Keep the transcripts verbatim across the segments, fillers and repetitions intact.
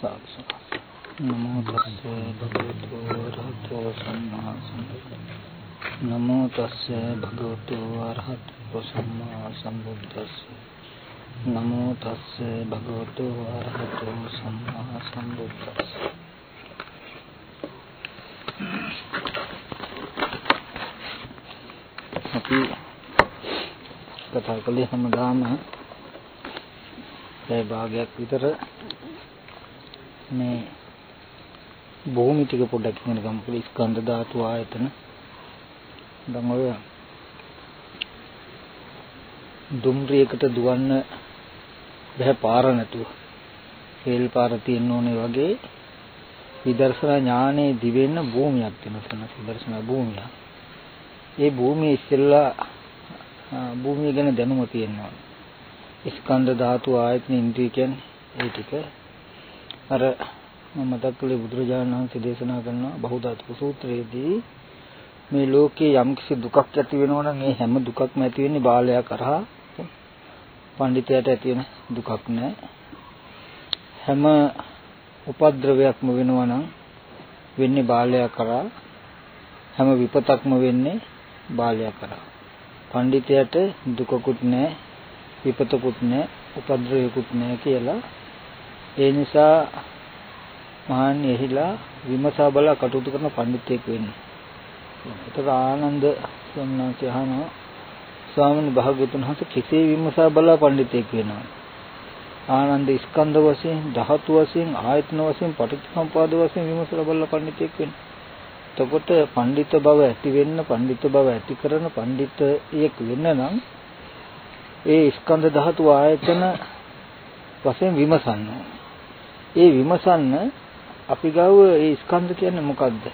සාදු නමෝ තස්සේ භගවතු වරහතෝ සම්මා සම්බුද්දස්ස නමෝ තස්සේ භගවතු වරහතෝ සම්මා සම්බුද්දස්ස නමෝ තස්සේ භගවතු වරහතෝ සම්මා සම්බුද්දස්ස. අපි කතා කළේ හැමදාම ඒ භාගයක් විතර මේ භූමි ටික පොඩ්ඩක් ඉගෙන ගමු. ස්කන්ධ ධාතු ආයතන. දැන් ඔය දුම්රියකට දුවන්න බෑ පාර නැතුව. හේල් පාර තියෙන්න ඕනේ වගේ විදර්ශනා ඥානයේ දිවෙන්න භූමියක් තියෙනවා. විදර්ශනා භූමිය. ඒ භූමිය ඉස්සෙල්ලා භූමිය ගැන දැනුම තියෙනවා. ස්කන්ධ ධාතු ආයතන ඉන්ද්‍රිය කියන්නේ ඒ ටික. අර මම මතක් කළේ බුදුරජාණන් වහන්සේ දේශනා කරන බහුධාතුක සූත්‍රයේදී මේ ලෝකේ යම්කිසි දුකක් ඇති වෙනවා නම් ඒ හැම දුකක්ම ඇති වෙන්නේ බාලයා කරහා. පඬිතයාට ඇති වෙන දුකක් නෑ. හැම උපද්‍රවයක්ම වෙනවා නම් වෙන්නේ බාලයා කරා. හැම විපතක්ම වෙන්නේ බාලයා කරා. පඬිතයාට දුකකුත් නෑ, විපතකුත් නෑ, උපද්‍රවයකුත් නෑ කියලා. ඒ නිසා මහාන් එහිලා විමසා බලා කටයුතු කරන පඬිතෙක් වෙන්නේ. ඒතර ආනන්ද ස්වාමීන් අහනවා ස්වාමීන් භාග්‍යවතුන් වහන්සේ කෙසේ විමසා බලා පඬිතෙක් වෙනවා? ආනන්ද ස්කන්ධ වශයෙන්, ධාතු වශයෙන්, ආයතන වශයෙන්, පටිච්චසමුපාද වශයෙන් විමසලා බලලා පඬිතෙක් වෙන්නේ. එතකොට පඬිත බව ඇති වෙන්න, පඬිත බව ඇති කරන පඬිතයෙක් වෙන්න නම් ඒ ස්කන්ධ ධාතු ආයතන වශයෙන් විමසන්න. ඒ විමසන්න අපි ගාව ඒ ස්කන්ධ කියන්නේ මොකද්ද?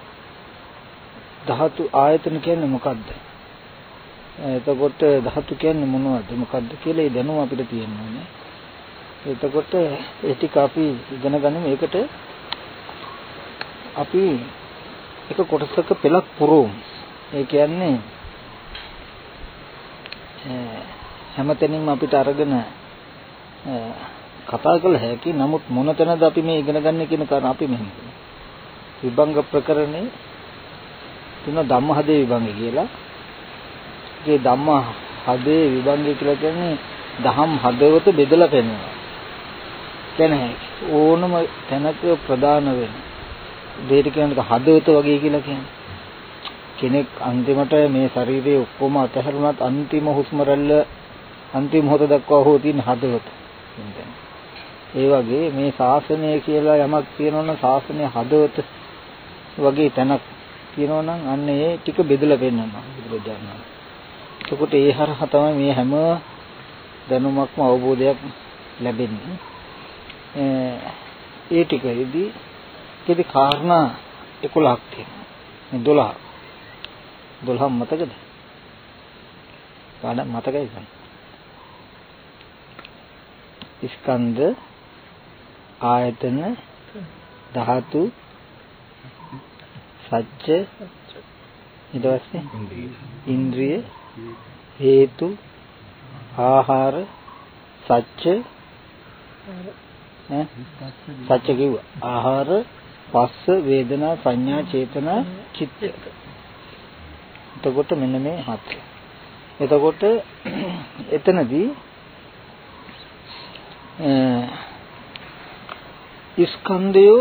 ධාතු ආයතන කියන්නේ මොකද්ද? එතකොට ධාතු කියන්නේ මොනවද? මොකද්ද කියලා ඒ දැනුම අපිට තියෙන්න ඕනේ. එතකොට ඒ ටික අපි ඉගෙන ගන්න මේකට අපි එක කොටසක පෙළක් පුරවමු. ඒ කියන්නේ හැමතැනින්ම අපිට අරගෙන කතා කළ හැකි. නමුත් මොන තැනද අපි මේ ඉගෙන ගන්න කියන කාරණා අපි මෙහෙම කරමු. විභංග ප්‍රකරණේ තුන ධම්මහදේ විභංගය කියලා. ඒ ධම්මහදේ විභංගය කියලා කියන්නේ දහම් හදවත බෙදලා පෙන්නනවා. කියන්නේ ඕනම තැනක ප්‍රදාන වෙන දෙයට කියන්නේ හදවත වගේ කියලා කියන්නේ. කෙනෙක් අන්තිමට මේ ශරීරයේ ඔක්කොම අතහැරුණත් අන්තිම හුස්ම රැල්ල අන්තිම මොහොත දක්වා හෝ තියෙන හදවත. ඒ වගේ මේ ශාසනය කියලා යමක් තියෙනවනම් ශාසනය හදවත වගේ තැනක් තියෙනවනම් අන්න ඒ ටික බෙදලා පෙන්නනවා බුදුරජාණන් වහන්සේ. එතකොට ඒ හරහා තමයි මේ හැම දැනුමක්ම අවබෝධයක් ලැබෙන්නේ. ඒ ටිකෙදී කෙටි කාරණා එකොළහක් තියෙනවා. මේ දොළහ. දොළහ මතකද? කාට මතකයිද? ස්කන්ධ ආයතන ධාතු සත්‍ය ඊට පස්සේ ඉන්ද්‍රිය හේතු ආහාර සත්‍ය ඈ සත්‍ය කිව්වා. ආහාර පස්ස වේදනා සංඥා චේතනා චිත්ත. එතකොට මෙන්න මේ හතර. එතකොට එතනදී ස්කන්ධය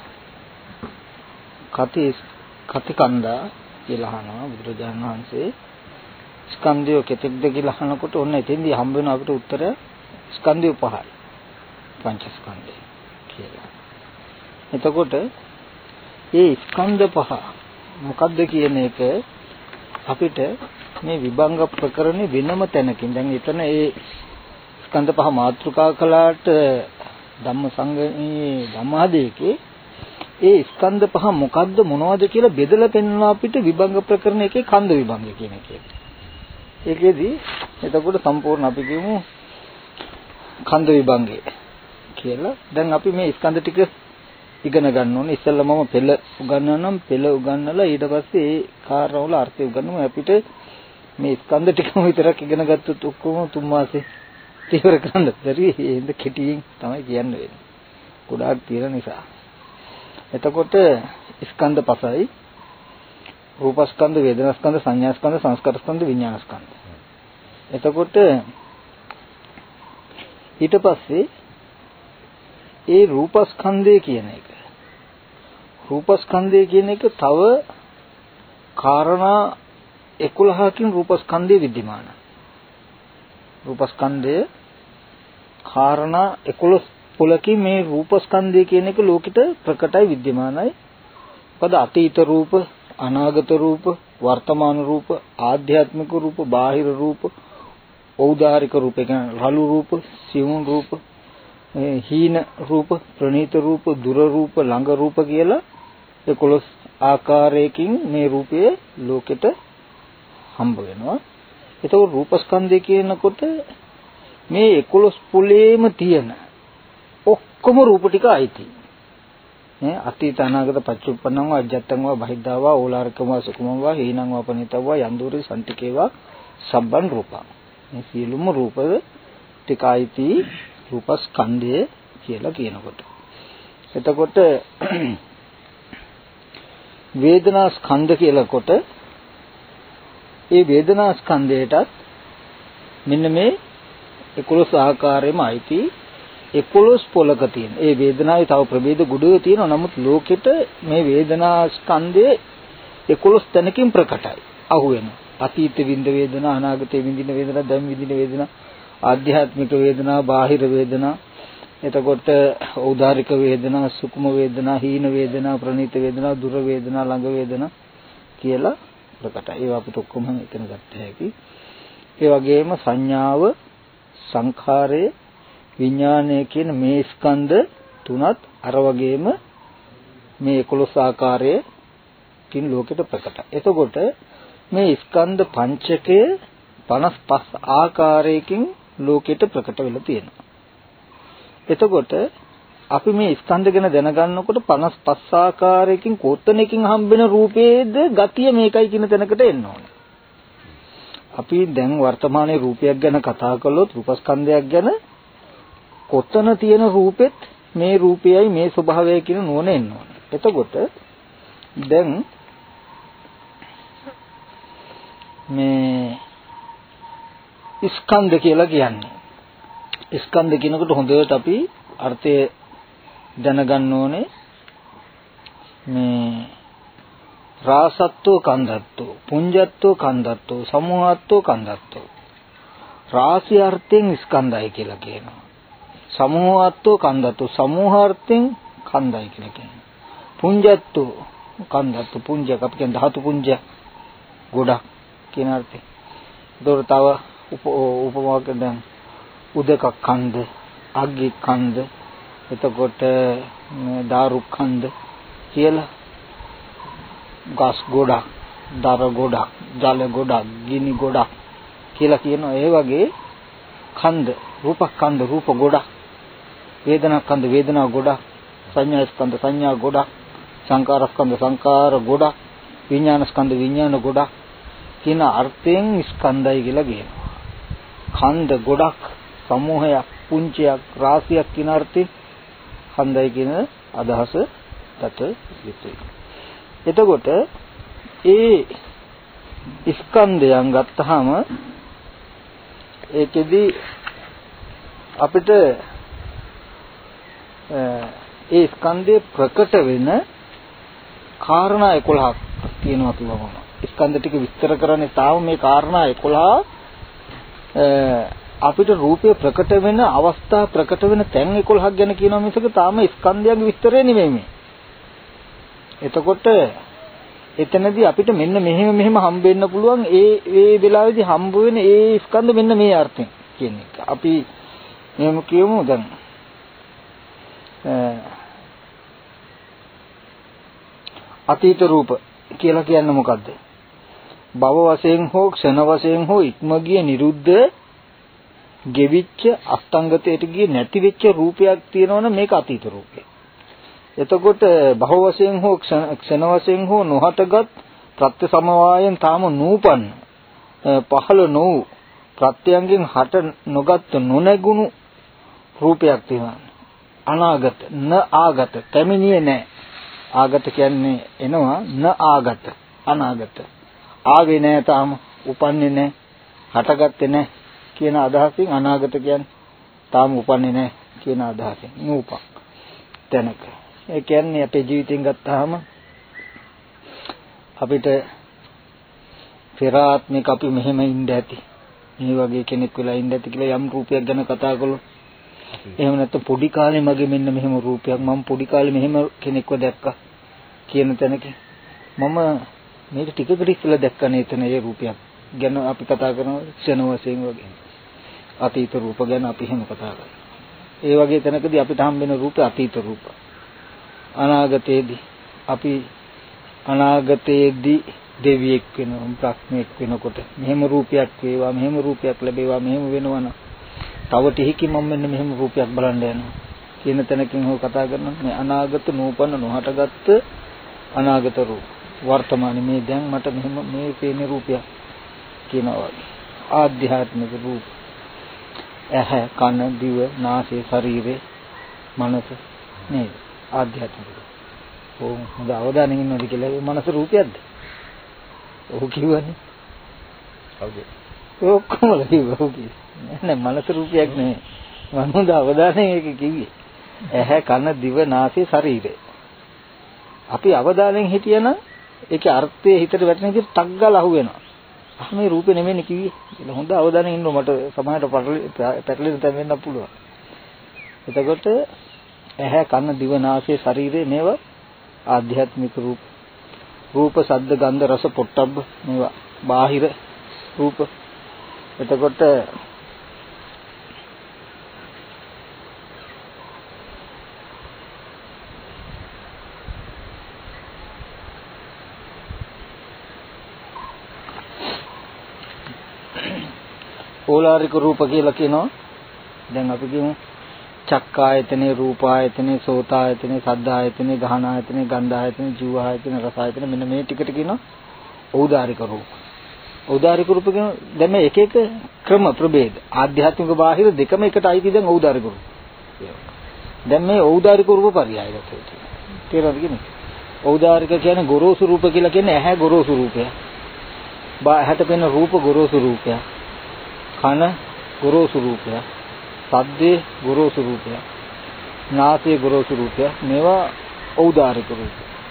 කති කතිකන්දා කියලා අහනවා බුදුරජාණන් වහන්සේ. ස්කන්ධය කෙතෙක්ද කියලා අහනකොට ඔන්න එතෙන්දී හම්බ වෙන අපිට උත්තරය ස්කන්ධය පහයි. පංචස්කන්ධය කියලා. එතකොට මේ ස්කන්ධ පහ මොකද්ද කියන එක අපිට මේ විභංග ප්‍රකරණේ වෙනම තැනකින් දැන් එතන ඒ ස්කන්ධ පහ මාතෘකා කළාට ධම්ම සංගමයේ ධම්මාදේකේ ඒ ස්කන්ධ පහ මොකද්ද මොනවද කියලා බෙදලා පෙන්වනවා අපිට විභංග ප්‍රකරණ එකේ කන්ද විභංග කියන එකේ. ඒකෙදි එතකොට සම්පූර්ණ අපි කියමු කන්ද විභංගය කියලා. දැන් අපි මේ ස්කන්ධ ටික ඉගෙන ගන්න ඕනේ. ඉස්සෙල්ලා මම පෙළ උගන්වන්නම්. පෙළ උගන්වලා ඊට පස්සේ ඒ කාරණාවල අර්ථය උගන්වමු. අපිට මේ ස්කන්ධ ටිකම විතරක් ඉගෙන ගත්තොත් ඔක්කොම තුන් මාසේ ඉවර කරන්න බැරි. එහෙනම් කෙටියෙන් තමයි කියන්න වෙන්නේ. ගොඩාක් තියෙන නිසා. එතකොට ස්කන්ධ පහයි. රූපස්කන්ධ, වේදනාස්කන්ධ, සංඥාස්කන්ධ, සංස්කාරස්කන්ධ, විඥානස්කන්ධ. එතකොට ඊට පස්සේ ඒ රූපස්කන්ධය කියන එක රූපස්කන්ධය කියන එක තව කාරණා එකොළහකින් රූපස්කන්ධය විද්‍යමානයි. රූපස්කන්ධය කාරණා එකොළහ පොලකින් මේ රූපස්කන්ධය කියන එක ලෝකෙට ප්‍රකටයි විද්‍යමානයි. මොකද අතීත රූප, අනාගත රූප, වර්තමාන රූප, ආධ්‍යාත්මික රූප, බාහිර රූප, ඖදාරික රූප, කියන්නේ රළු රූප, සියුම් රූප, හීන රූප, ප්‍රණීත රූප, දුර රූප, ළඟ රූප කියලා එකොළහ ආකාරයකින් මේ රූපය ලෝකෙට හම්බ වෙනවා. ඒතකොට රූපස්කන්ධය කියනකොට මේ එකොළහ පොලේම තියෙන ඔක්කොම රූප ටික අයිති. නේ අතීත අනාගත පච්චුප්පන්නං වා අජත්තං වා බහිද්ධා වා ඕලාරිකම වා සුකුමං වා හීනං වා පනිතං වා යන්දුරි සම්තිකේ වා සබ්බන් රූපං. මේ සියලුම රූප ටික අයිති රූපස්කන්ධය කියලා කියනකොට. එතකොට වේදනා ස්කන්ධ කියලාකොට ඒ වේදනා ස්කන්ධයටත් මෙන්න මේ එකොළහ ආකාරයෙන්ම අයිති එකොළහ පොලක තියෙන. ඒ වේදනාවේ තව ප්‍රභේද ගුඩුවේ තියෙනවා. නමුත් ලෝකෙට මේ වේදනා ස්කන්ධය එකොළහ තැනකින් ප්‍රකටයි. අහු වෙනවා. අතීත විඳ වේදනා, අනාගතේ විඳින වේදනා, දැන් විඳින වේදනා, ආධ්‍යාත්මික වේදනා, බාහිර වේදනා, එතකොට ඖදාරික වේදනා, සුකුම වේදනා, හීන වේදනා, ප්‍රණීත වේදනා, දුර වේදනා, ළඟ වේදනා කියලා ප්‍රකටයි. ඒවා අපිට ඔක්කොම එකන ගත්ත හැකි. ඒ වගේම සංඥාව, සංඛාරය, විඥානය කියන මේ ස්කන්ධ තුනත් අර වගේම මේ එකොළහ ආකාරයකින් ලෝකෙට ප්‍රකටයි. එතකොට මේ ස්කන්ධ පංචකය පනස් පහ ආකාරයකින් ලෝකෙට ප්‍රකට වෙලා තියෙනවා. එතකොට අපි මේ ස්කන්ධ ගැන දැනගන්නකොට පනස් පහ ආකාරයකින් කොතනකින් හම්බෙන රූපයේද ගතිය මේකයි කියන තැනකට එන්න ඕනේ. අපි දැන් වර්තමානයේ රූපයක් ගැන කතා කළොත් රූපස්කන්ධයක් ගැන කොතන තියෙන රූපෙත් මේ රූපයයි මේ ස්වභාවයයි කියන නුවණ එන්න ඕනේ. එතකොට දැන් මේ ස්කන්ධ කියලා කියන්නේ ස්කන්ධ කියනකොට හොඳට අපි අර්ථය දැනගන්න ඕනේ. මේ රාසත්වෝ කන්දත්තෝ, පුඤ්ජත්තෝ කන්දත්තෝ, සමූහත්තෝ කන්දත්තෝ. රාශි අර්ථයෙන් ස්කන්ධයි කියලා කියනවා. සමූහත්තෝ කන්දත්තෝ, සමූහාර්ථයෙන් කන්දයි කියලා කියනවා. පුඤ්ජත්තෝ කන්දත්තෝ, පුඤ්ජක අපි කියන ධාතු පුඤ්ජ ගොඩක් කියන අර්ථය. ඒතකොට තව උපමාවක් දැන් උදක කන්ද, අග්ගි කන්ද, එතකොට දාරු කන්ද කියලා ගස් ගොඩක්, දර ගොඩක්, ජල ගොඩක්, ගිනි ගොඩක් කියලා කියනවා. ඒ වගේ කන්ද, රූප කන්ද, රූප ගොඩක්, වේදනා කන්ද, වේදනා ගොඩක්, සංඥා ස්කන්ධ, සංඥා ගොඩක්, සංකාර ස්කන්ධ, සංකාර ගොඩක්, විඥාන ස්කන්ධ, විඥාන ගොඩක් කියන අර්ථයෙන් ස්කන්ධයි කියලා කියනවා. කන්ද ගොඩක්, සමූහයක්, පුංචියක්, රාශියක් කියන අර්ථයෙන් කන්දයි කියන අදහස දත යුතුයි. එතකොට ඒ ස්කන්ධයන් ගත්තාම ඒකෙදි අපිට ඒ ස්කන්ධේ ප්‍රකට වෙන කාරණා එකොළහක් තියෙනවා කියවම. ස්කන්ධ ටික විස්තර කරන්නේ තාම මේ කාරණා එකොළහ අපිට රූපය ප්‍රකට වෙන අවස්ථා ප්‍රකට වෙන තැන් එකොළහක් ගැන කියනවා මිසක තාම ස්කන්ධයන්ගේ විස්තරය නෙමෙයි මේ. එතකොට එතනදී අපිට මෙන්න මෙහෙම මෙහෙම හම්බ වෙන්න පුළුවන් ඒ ඒ වෙලාවේදී හම්බ වෙන ඒ ස්කන්ධ මෙන්න මේ අර්ථයෙන් කියන එක. අපි මෙහෙම කියමු දැන් අතීත රූප කියලා කියන්නේ මොකද්ද? භව වශයෙන් හෝ ක්ෂණ වශයෙන් හෝ ඉක්ම ගිය නිරුද්ධ ගෙවිච්ච අස්තංගතයට ගියේ නැති වෙච්ච රූපයක් තියෙනවනේ මේක අතීත රූපය. එතකොට භව වශයෙන් හෝ ක්ෂණ වශයෙන් හෝ නොහටගත් ප්‍රත්‍ය සමவாயෙන් තාම නූපන්න පහළ නොවු ප්‍රත්‍යයෙන් හට නොගත් නොනැගුණු රූපයක් තියෙනවා. අනාගත න ආගත පැමිණියේ නැහැ. ආගත කියන්නේ එනවා න ආගත අනාගත. ආවේ නැහැ තාම උපන්නේ නැහැ. හටගත්තේ නැහැ කියන අදහසින් අනාගත කියන්නේ තාම උපන්නේ නැහැ කියන අදහසින් නූපක් තැනක. ඒ කියන්නේ අපේ ජීවිතෙන් ගත්තාම අපිට පෙර ආත්මික අපි මෙහෙම ඉඳ ඇති. මේ වගේ කෙනෙක් වෙලා ඉඳ ඇති කියලා යම් රූපයක් ගැන කතා කළොත් එහෙම නැත්නම් පොඩි කාලේ මගේ මෙන්න මෙහෙම රූපයක් මම පොඩි කාලේ මෙහෙම කෙනෙක්ව දැක්කා කියන තැනක මම මේක ටිකකට ඉස්සෙල්ලා දැක්කනේ එතන ඒ රූපයක් ගැන අපි කතා කරනවා ක්ෂණ වශයෙන් වගේ. අතීත රූප ගැන අපි එහෙම කතා කරනවා. ඒ වගේ තැනකදී අපිට හම් වෙන රූප අතීත රූප. අනාගතයේදී අපි අනාගතයේදී දෙවියෙක් වෙනවා ප්‍රඥෙක් වෙනකොට මෙහෙම රූපයක් වේවා මෙහෙම රූපයක් ලැබේවා මෙහෙම වෙනවනම් තව ටිකකින් මම මෙන්න මෙහෙම රූපයක් බලන්න යනවා කියන තැනකින් හො කතා කරනවා. මේ අනාගත නූපන්න නොහටගත්ත අනාගත රූප වර්තමානයේ මේ දැන් මට මෙහෙම මේ පේන රූපයක් කියනවා වගේ ආධ්‍යාත්මික රූප. ඇහැ කන දිව නාසය ශරීරය මනස නේද ආධ්‍යාත්මික. ඕම් හොඳ අවධානයෙන් ඉන්නවද කියලා ඒ මනස රූපයක්ද? ඔව් කිව්වනේ. හවුද? ඔක්කොම කිව්වා ඔව් කිව්වා. නෑ මනස රූපයක් නෙමෙයි. මම හොඳ අවධානයෙන් ඒක කිව්වේ. ඇහැ කන දිව නාසය ශරීරය. අපි අවධානයෙන් හිටියනම් ඒකේ අර්ථය හිතට වැටෙන විදිහට ටක් ගාලා අහු වෙනවා. අහ මේ රූපේ නෙමෙයිනේ කිව්වේ. කියලා හොඳ අවධානයෙන් ඉන්නව මට සමහරට පැටලෙන්න තැන් වෙන්න පුළුවන්. එතකොට ඇහැ කන දිව නාසය ශරීරය මේවා ආධ්‍යාත්මික රූප. රූප ශබ්ද ගන්ධ රස පොට්ටබ්බ මේවා බාහිර රූප. එතකොට ඕලාරික රූප කියලා කියනවා. දැන් අපි කියමු චක්කායතනේ රූපායතනේ සෝතායතනේ සද්ධායතනේ ගහනායතනේ ගන්ධායතනේ ජීවායතනේ රසායතනේ මෙන්න මේ ටිකට කියනවා ඖදාරික රූප. ඖදාරික රූප කියන දැන් මේ එක එක ක්‍රම ප්‍රභේද ආධ්‍යාත්මික බාහිර දෙකම එකට අයිති දැන් ඖදාරික රූප. දැන් මේ ඖදාරික රූප පරියායගත වෙනවා. තේරෙනවද කියන්නේ? ඖදාරික කියන්නේ ගොරෝසු රූප කියලා කියන්නේ ඇහැ ගොරෝසු රූපය. බා ඇහැට පෙනෙන රූප ගොරෝසු රූපය. කන ගොරෝසු රූපය. සද්දේ ගොරෝසු රූපය. නාසයේ ගොරෝසු රූපය. මේවා ඖදාරික රූප.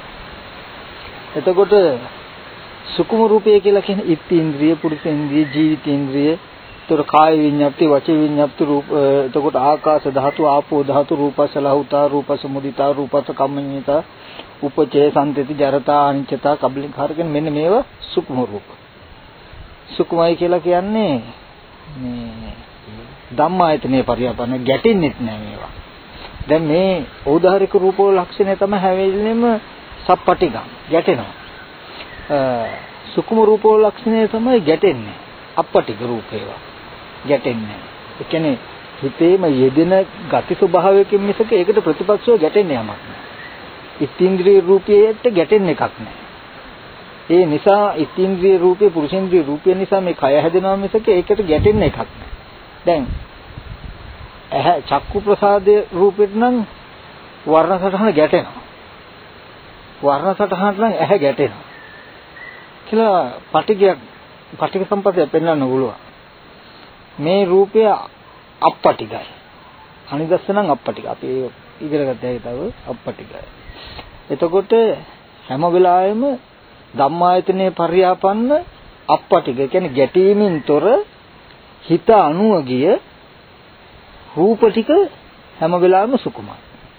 එතකොට සුකුම රූපය කියලා කියන්නේ ඉත්ත්‍ේන්ද්‍රිය, පුරුෂේන්ද්‍රිය, ජීවිතේන්ද්‍රිය, ඒතර කාය විඤ්ඤාප්ති, වචී විඤ්ඤාප්ති රූප, එතකොට ආකාශ ධාතු, ආපෝ ධාතු, රූපස ලහුතා, රූපස මුදිතා, රූපස කම්මඤ්ඤිතා, උපචේ සම්තති, ජරතා, අනිච්චතා, කබලින්කාර කියන මෙන්න මේවා සුකුම රූප. සුකුමයි කියලා කියන්නේ මේ ධම්මායතනේ පරියාපන්න ගැටෙන්නෙත් නෑ මේවා. දැන් මේ ඖදාරික රූපෝ ලක්ෂණය තමයි හැවෙන්නේම සප්පටිගම් ගැටෙනවා. සුකුම රූපෝ ලක්ෂණය තමයි ගැටෙන්නේ. අප්පටික රූපේවා ගැටෙන්නේ. ඒ කියන්නේ හිතේම යෙදෙන ගති ස්වභාවයකින් මිසක ඒකට ප්‍රතිපක්ෂව ගැටෙන්නේ යමක් නෑ. ඉත්ත්‍ේන්ද්‍රිය රූපයට ගැටෙන්න එකක් නෑ. ඒ නිසා ඉත්ත්‍ේන්ද්‍රිය රූපේ පුරුෂේන්ද්‍රිය රූපය නිසා මේ කය හැදෙනවා මිසක ඒකට ගැටෙන්න එකක් නෑ. දැන් ඇහැ චක්කු ප්‍රසාදයේ රූපෙට නම් වර්ණ සටහන ගැටෙනවා. වර්ණ සටහනට නම් ඇහැ ගැටෙනවා. කියලා පටිගයක් පටික සම්පතය පෙන්වන්න පුළුවන්. මේ රූපය අප්පටිගයි. අනිදස්සනම් අප්පටිග. අපි ඉගෙන ගත්ත හැකි තව අප්පටිගයි. එතකොට හැම වෙලාවෙම ධම්මායතනේ පරියාපන්න අප්පටිග කියන්නේ ගැටීමෙන් තොර හිත අනුව ගිය රූප ටික හැම වෙලාවෙම සුකුමයි.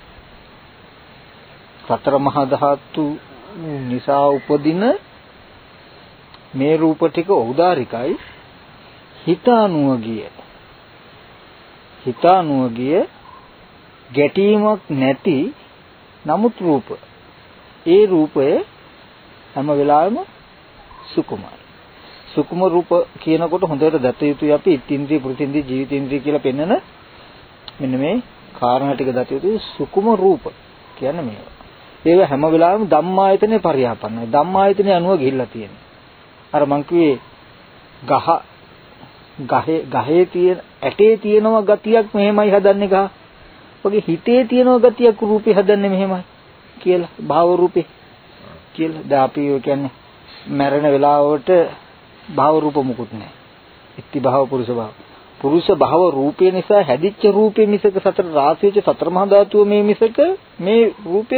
සතර මහා ධාතු නිසා උපදින මේ රූප ටික ඖදාරිකයි. හිත අනුව ගිය හිත අනුව ගිය ගැටීමක් නැති නමුත් රූප. ඒ රූපය හැම වෙලාවෙම සුකුමයි. සුකුම රූප කියනකොට හොඳට දත යුතුයි අපි ඉත්ත්‍ේන්ද්‍රිය, පුරුෂේන්ද්‍රිය, ජීවිතේන්ද්‍රිය කියලා පෙන්නන මෙන්න මේ කාරණා ටික දත යුතුයි. සුකුම රූප කියන්නේ මේවා. ඒව හැම වෙලාවෙම ධම්මායතනේ පරියාපන්නයි. ධම්මායතනේ අනුව ගිහිල්ලා තියෙනවා. අර මං කිව්වේ ගහ ගහේ ගහේ තියෙන ඇටේ තියෙනවා ගතියක් මෙහෙමයි හදන්නේ ගහ. ඔගේ හිතේ තියෙන ගතියක් රූපේ හදන්නේ මෙහෙමයි කියලා භාව රූපේ කියලා. දැන් අපි කියන්නේ මරණ වෙලාවට භාව රූප මුකුත් නැහැ. ඉති භාව පුරුෂ භාව. පුරුෂ භාව රූපේ නිසා හැදිච්ච රූපේ මිසක සතර රාශියච සතර මහා ධාතුව මේ මිසක මේ රූපේ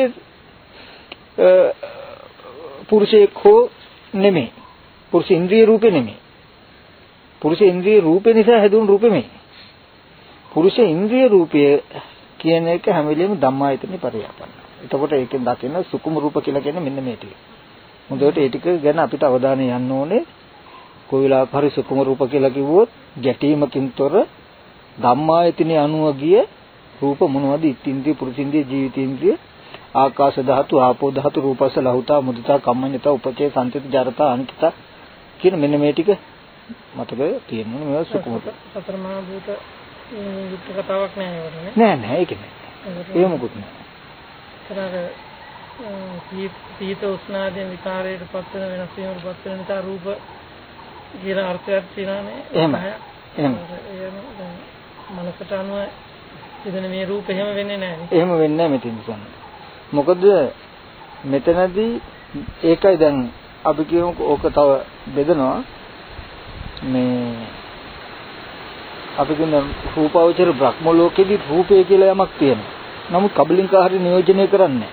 පුරුෂයෙක් හෝ නෙමෙයි. පුරුෂ ඉන්ද්‍රිය රූපේ නෙමෙයි. පුරුෂ ඉන්ද්‍රිය රූපේ නිසා හැදුණු රූපෙ නෙමෙයි. පුරුෂ ඉන්ද්‍රිය රූපය කියන එක හැම වෙලෙම ධම්මායතනේ පරියාපන්න. එතකොට ඒකෙන් දකින්න සුකුම රූප කියලා කියන්නේ මෙන්න මේ ටික. හොඳට ඒ ටික ගැන අපිට අවධානය යන්න ඕනේ. කොයි වෙලාවක හරි සුකුම රූප කියලා කිව්වොත් ගැටීමකින් තොර ධම්මායතනේ අනුව ගිය රූප මොනවද? ඉත්ත්‍ින්ද්‍රිය, පුරුෂින්ද්‍රිය, ජීවිතේන්ද්‍රිය, ආකාශ ධාතු, ආපෝ ධාතු, රූපස ලහුතා, මුදිතා, කම්මඤ්ඤතා, උපචේ, සංතිත, ජරතා, අනිත්‍යතා කියන මෙන්න මේ ටික මතක තියෙනවා. මේවා සුකුම සතර මහා භූත යුක්ත කතාවක් නෑ ඒකට නෑ නෑ ඒක නෑ. ඒ මොකුත් නෑ. ඒතරාර සීත උෂ්ණාදී විකාරයට පත් වෙන වෙනස් වීමකට පත් වෙන නිසා රූප කියලා අර්ථයක් තියෙනවානේ. එහෙමයි. එහෙම. මනසට අනුව ඉතින් මේ රූප එහෙම වෙන්නේ නැහැ. එහෙම වෙන්නේ නැහැ මෙතන ඉතින්. මොකද මෙතනදී ඒකයි දැන් අපි කියමුකෝ ඕක තව බෙදනවා මේ අපි කියන රූපාවචර බ්‍රහ්ම ලෝකෙදී රූපය කියලා යමක් තියෙනවා. නමුත් කබලින්කාහරි නියෝජනය කරන්නේ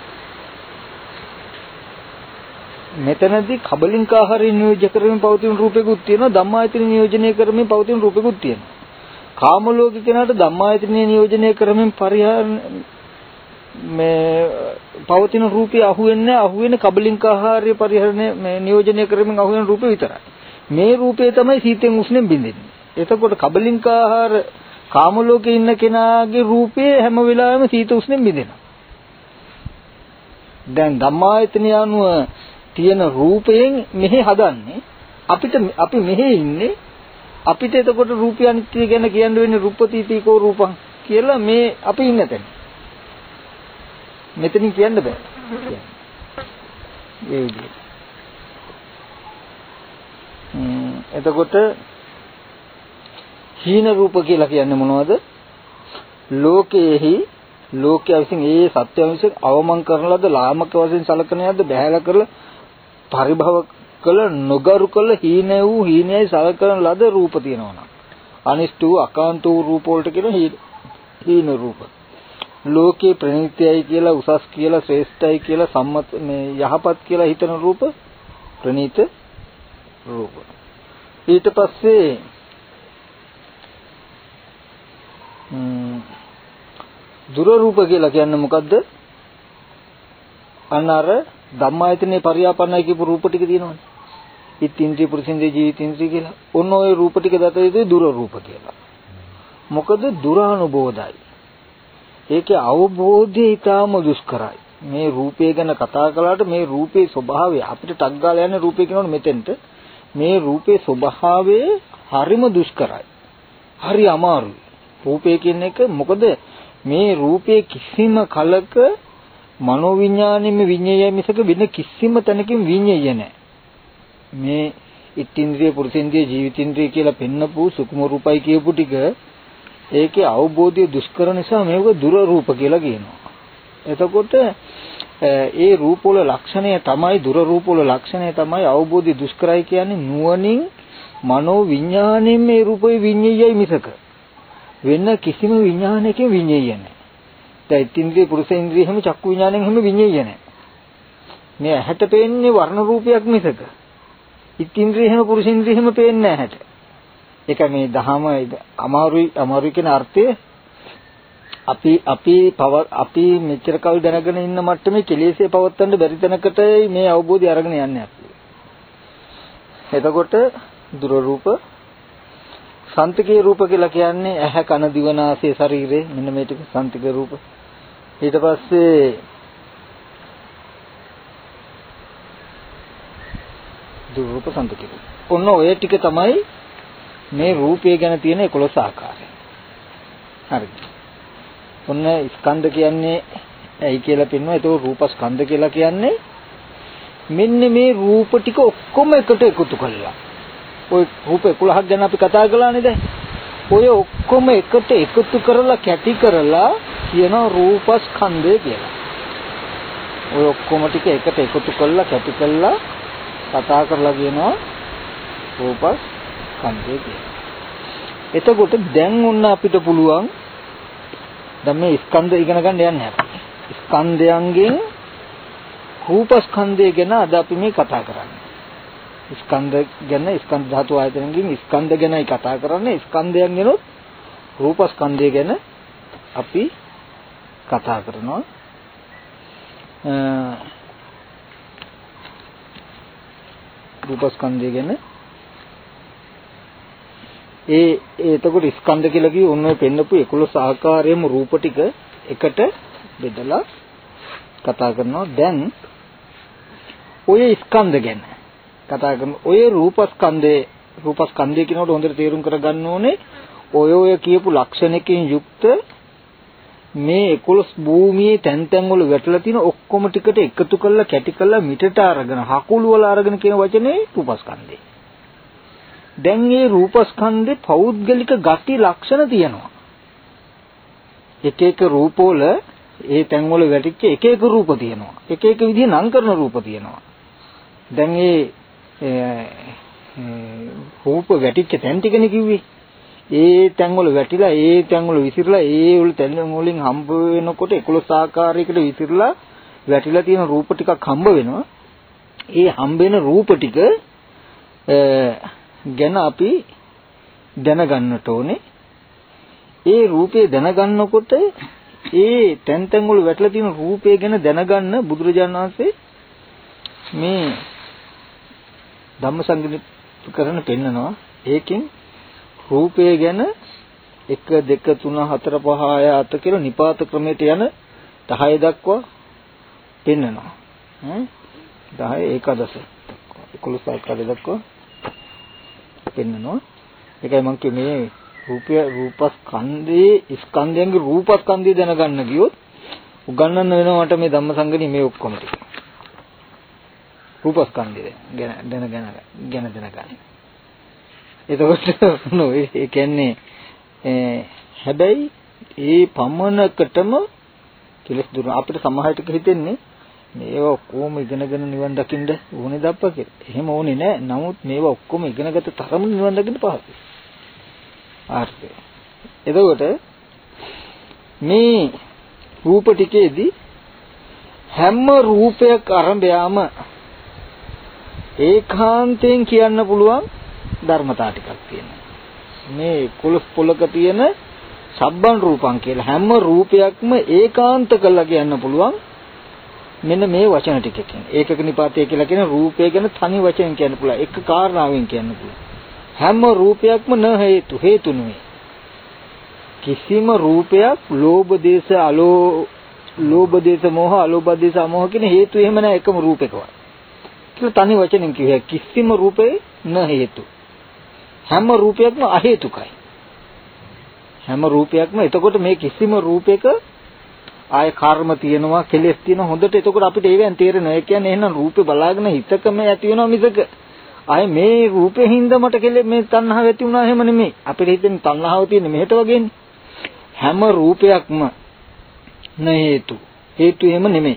මෙතනදී කබලින්කාහරි නියෝජ්‍ය කරමින් පවතින රූපෙකුත් තියෙනවා, ධම්මායතන නියෝජනය කරමින් පවතින රූපෙකුත් තියෙනවා. කාම ලෝකේ කෙනාට ධම්මායතන නියෝජනය කරමින් පරිහාර මේ පවතින රූපය අහුවෙන්නේ අහුවෙන කබලින්කාහාරය පරිහරණය මේ නියෝජනය කරමින් අහුවෙන රූපේ විතරයි. මේ රූපේ තමයි සීතෙන් උෂ්ණෙන් බින්දෙන්නේ. එතකොට කබලින්කාහාර කාම ලෝකේ ඉන්න කෙනාගේ රූපේ හැම වෙලාවෙම සීත උෂ්ණෙන් බින්දෙනවා. දැන් ධම්මායතන යනුව තියෙන රූපයෙන් මෙහි හදන්නේ අපිට අපි මෙහි ඉන්නේ අපිට එතකොට රූපය අනිත්‍ය ගැන කියන්න වෙන්නේ රූපතිතිකෝ රූපං කියලා මේ අපි ඉන්න තැන. මෙතනින් කියන්න බෑ. ඒ විදිහට. ම්ම් එතකොට හීන රූප කියලා කියන්නේ මොනවද? ලෝකයේහි ලෝකයේ විසින් ඒ සත්‍ය විසින් අවමන් කරන ලද ලාමක වශයෙන් සලකන යද්ද බහැලා කරලා පරිභව කළ නොගරු කළ හීන වූ හීනයි සලකන ලද රූප තියෙනවා නම් අනිෂ්ට වූ අකාන්ත වූ රූප වලට කියන හීන රූප. ලෝකේ ප්‍රණීතයයි කියලා උසස් කියලා ශ්‍රේෂ්ඨයි කියලා සම්මත මේ යහපත් කියලා හිතන රූප ප්‍රණීත රූප. ඊට පස්සේ දුර රූප කියලා කියන්නේ මොකද්ද? අන්නර ධම්මායතනේ පරියාපන්නයි කියපු රූප ටික තියෙනවනේ. ඉත්ත්‍ින්ද්‍රිය, පුරුෂින්ද්‍රිය, ජීවිතින්ද්‍රිය කියලා. ඔන්න ඔය රූප ටික දත යුතුයි දුර රූප කියලා. මොකද දුරානුබෝධයි. ඒකේ අවබෝධය ඊටාම දුෂ්කරයි. මේ රූපය ගැන කතා කළාට මේ රූපේ ස්වභාවය අපිට ටක් ගාලා යන්නේ රූපේ කියනවනේ මෙතෙන්ට. මේ රූපේ ස්වභාවය හරිම දුෂ්කරයි. හරි අමාරුයි. රූපය කියන එක මොකද මේ රූපේ කිසිම කලක මනෝවිඤ්ඤාණයෙම විඤ්ඤාය මිසක වෙන කිසිම තැනකින් විඤ්ඤාය නැහැ. මේ ඉත්ත්‍ින්ද්‍රිය, පුරුෂේන්ද්‍රිය, ජීවිතේන්ද්‍රිය කියලා පෙන්නපු සුකුම රූපයි කියපු ටික ඒකේ අවබෝධය දුෂ්කර නිසා මේක දුර රූප කියලා කියනවා. එතකොට ඒ රූප වල ලක්ෂණය තමයි දුර රූප වල ලක්ෂණය තමයි අවබෝධය දුෂ්කරයි කියන්නේ නුවණින් මනෝ විඤ්ඤාණයෙන් මේ රූපේ විඤ්ඤායයි මිසක වෙන කිසිම විඤ්ඤාණයකින් විඤ්ඤාය නැහැ. දැන් ඉත්ත්‍ින්ද්‍රිය, පුරුෂේන්ද්‍රිය හැම චක්කු විඤ්ඤාණයෙන් හැම විඤ්ඤාය නැහැ. මේ ඇහැට පේන්නේ වර්ණ රූපයක් මිසක ඉත්ත්‍ින්ද්‍රිය හැම පුරුෂේන්ද්‍රිය හැම පේන්නේ නැහැ ඇහැට. ඒක මේ දහම අමාරුයි අමාරුයි කියන අර්ථය අපි අපි පව අපි මෙච්චර කල් දැනගෙන ඉන්න මට්ටමේ කෙලෙසේ පවත්තන්න බැරි තැනකටයි මේ අවබෝධය අරගෙන යන්නේ අපි. එතකොට දුර රූප සන්තිකේ රූප කියලා කියන්නේ ඇහැ කන දිව නාසය ශරීරය මෙන්න මේ ටික සන්තික රූප. ඊට පස්සේ දුර රූප සන්තිකේ. ඔන්න ඔය ටික තමයි මේ රූපය ගැන තියෙන එකොළොස් ආකාරය. හරිද? ඔන්න ස්කන්ධ කියන්නේ ඇයි කියලා පෙන්වනවා. ඒක රූප ස්කන්ධ කියලා කියන්නේ මෙන්න මේ රූප ටික ඔක්කොම එකට එකතු කරලා. ඔය රූප එකොළහක් ගැන අපි කතා කළානේ දැන්. ඔය ඔක්කොම එකට එකතු කරලා කැටි කරලා කියනවා රූපස්කන්ධය කියලා. ඔය ඔක්කොම ටික එකට එකතු කරලා කැටි කරලා කතා කරලා කියනවා රූපස්කන්ධය කියලා. එතකොට දැන් ඔන්න අපිට පුළුවන් දැන් මේ ස්කන්ධ ඉගෙන ගන්න යන්නේ අපි. ස්කන්ධයන්ගෙන් රූපස්කන්ධය ගැන අද අපි මේ කතා කරන්නේ. ස්කන්ධ ගැන ස්කන්ධ ධාතු ආයතනකින් ස්කන්ධ ගැනයි කතා කරන්නේ. ස්කන්ධයන් ගැනොත් රූපස්කන්ධය ගැන අපි කතා කරනවා. රූපස්කන්ධය ගැන ඒ එතකොට ස්කන්ධ කියලා කිව්ව ඔන්න ඔය පෙන්නපු එකොළොස් ආකාරයේම රූප ටික එකට බෙදලා කතා කරනවා. දැන් ඔය ස්කන්ධ ගැන කතා කරන ඔය රූපස්කන්ධේ රූපස්කන්ධය කියනකොට හොඳට තේරුම් කරගන්න ඕනේ ඔය ඔය කියපු ලක්ෂණකින් යුක්ත මේ එකොළොස් භූමියේ තැන් තැන් වල වැටලා තියෙන ඔක්කොම ටිකට එකතු කරලා කැටි කරලා මිටට අරගෙන හකුළු වල අරගෙන කියන වචනේ රූපස්කන්ධය. දැන් මේ රූපස්කන්ධේ පෞද්ගලික ගති ලක්ෂණ තියෙනවා. එක එක රූපවල ඒ තැන් වල වැටිච්ච එක එක රූප තියෙනවා. එක එක විදිහ නම් කරන රූප තියෙනවා. දැන් මේ රූප වැටිච්ච තැන් ටිකනේ කිව්වේ. ඒ තැන් වල වැටිලා ඒ තැන් වල විසිරලා ඒ වල තැන් වලින් හම්බ වෙනකොට එකොළොස් ආකාරයකට විසිරලා වැටිලා තියෙන රූප ටිකක් හම්බ වෙනවා. ඒ හම්බ වෙන රූප ටික ගැන අපි දැනගන්නට ඕනේ. ඒ රූපේ දැනගන්නකොට ඒ තැන් තැන් වල වැටලා තියෙන රූපය ගැන දැනගන්න බුදුරජාණන් වහන්සේ මේ ධම්මසංගණිකරණ පෙන්නනවා. ඒකෙන් රූපය ගැන එක දෙක තුන හතර පහ හය අට කියලා නිපාත ක්‍රමයට යන දහය දක්වා පෙන්නනවා. දහය ඒකාදශ එකොළොස් ආකාරය දක්වා පෙන්නනවා. ඒකයි මම කියන්නේ රූපය රූපස්කන්ධයේ ස්කන්ධයන්ගේ රූපස්කන්ධය දැනගන්න ගියොත් උගන්වන්න වෙනවා මට මේ ධම්මසංගණි මේ ඔක්කොම ටික. රූපස්කන්ධය ගැන දැනගෙන ගැන දැනගන්න. එතකොට නෝ ඒ කියන්නේ හැබැයි ඒ පමණකටම කෙලස් දුර අපිට සමහරට හිතෙන්නේ මේවා ඔක්කොම ඉගෙනගෙන නිවන් දකින්න ඕනේ දප්පා කියලා. එහෙම ඕනේ නෑ. නමුත් මේවා ඔක්කොම ඉගෙනගත්ත තරම නිවන් දකින්න පහසුයි. ආර්ථය. එතකොට මේ රූප ටිකේදී හැම රූපයක් අරඹයාම ඒකාන්තයෙන් කියන්න පුළුවන් ධර්මතා ටිකක් තියෙනවා. මේ කුලස් පොලක තියෙන සබ්බන් රූපං කියලා හැම රූපයක්ම ඒකාන්ත කරලා කියන්න පුළුවන් මෙන්න මේ වචන ටිකකින්. ඒකක නිපාතය කියලා කියන රූපය ගැන තනි වචනෙන් කියන්න පුළුවන්. එක කාරණාවෙන් කියන්න පුළුවන්. හැම රූපයක්ම න හේතු හේතු නෙවෙයි. කිසිම රූපයක් ලෝභ දේශ අලෝ ලෝභ දේශ මොහ අලෝභ දේශ අමෝහ කියන හේතු එහෙම නැහැ එකම රූපයකවත්. කියලා තනි වචනෙන් කියුවා කිසිම රූපේ න හේතු. හැම රූපයක්ම අ හේතුකයි. හැම රූපයක්ම එතකොට මේ කිසිම රූපයක ආය කර්ම තියෙනවා කෙලෙස් තියෙනවා හොඳට එතකොට අපිට ඒවෙන් තේරෙනවා. ඒ කියන්නේ එහෙනම් රූපේ බලාගෙන හිතකම ඇති වෙනවා මිසක ආයේ මේ රූපේ හින්දා මට කෙලෙස් මේ තණ්හාව ඇති වුණා එහෙම නෙමෙයි. අපිට හිතෙන තණ්හාව තියෙන්නේ මෙහෙට වගේනේ. හැම රූපයක්ම න හේතු. හේතු එහෙම නෙමෙයි.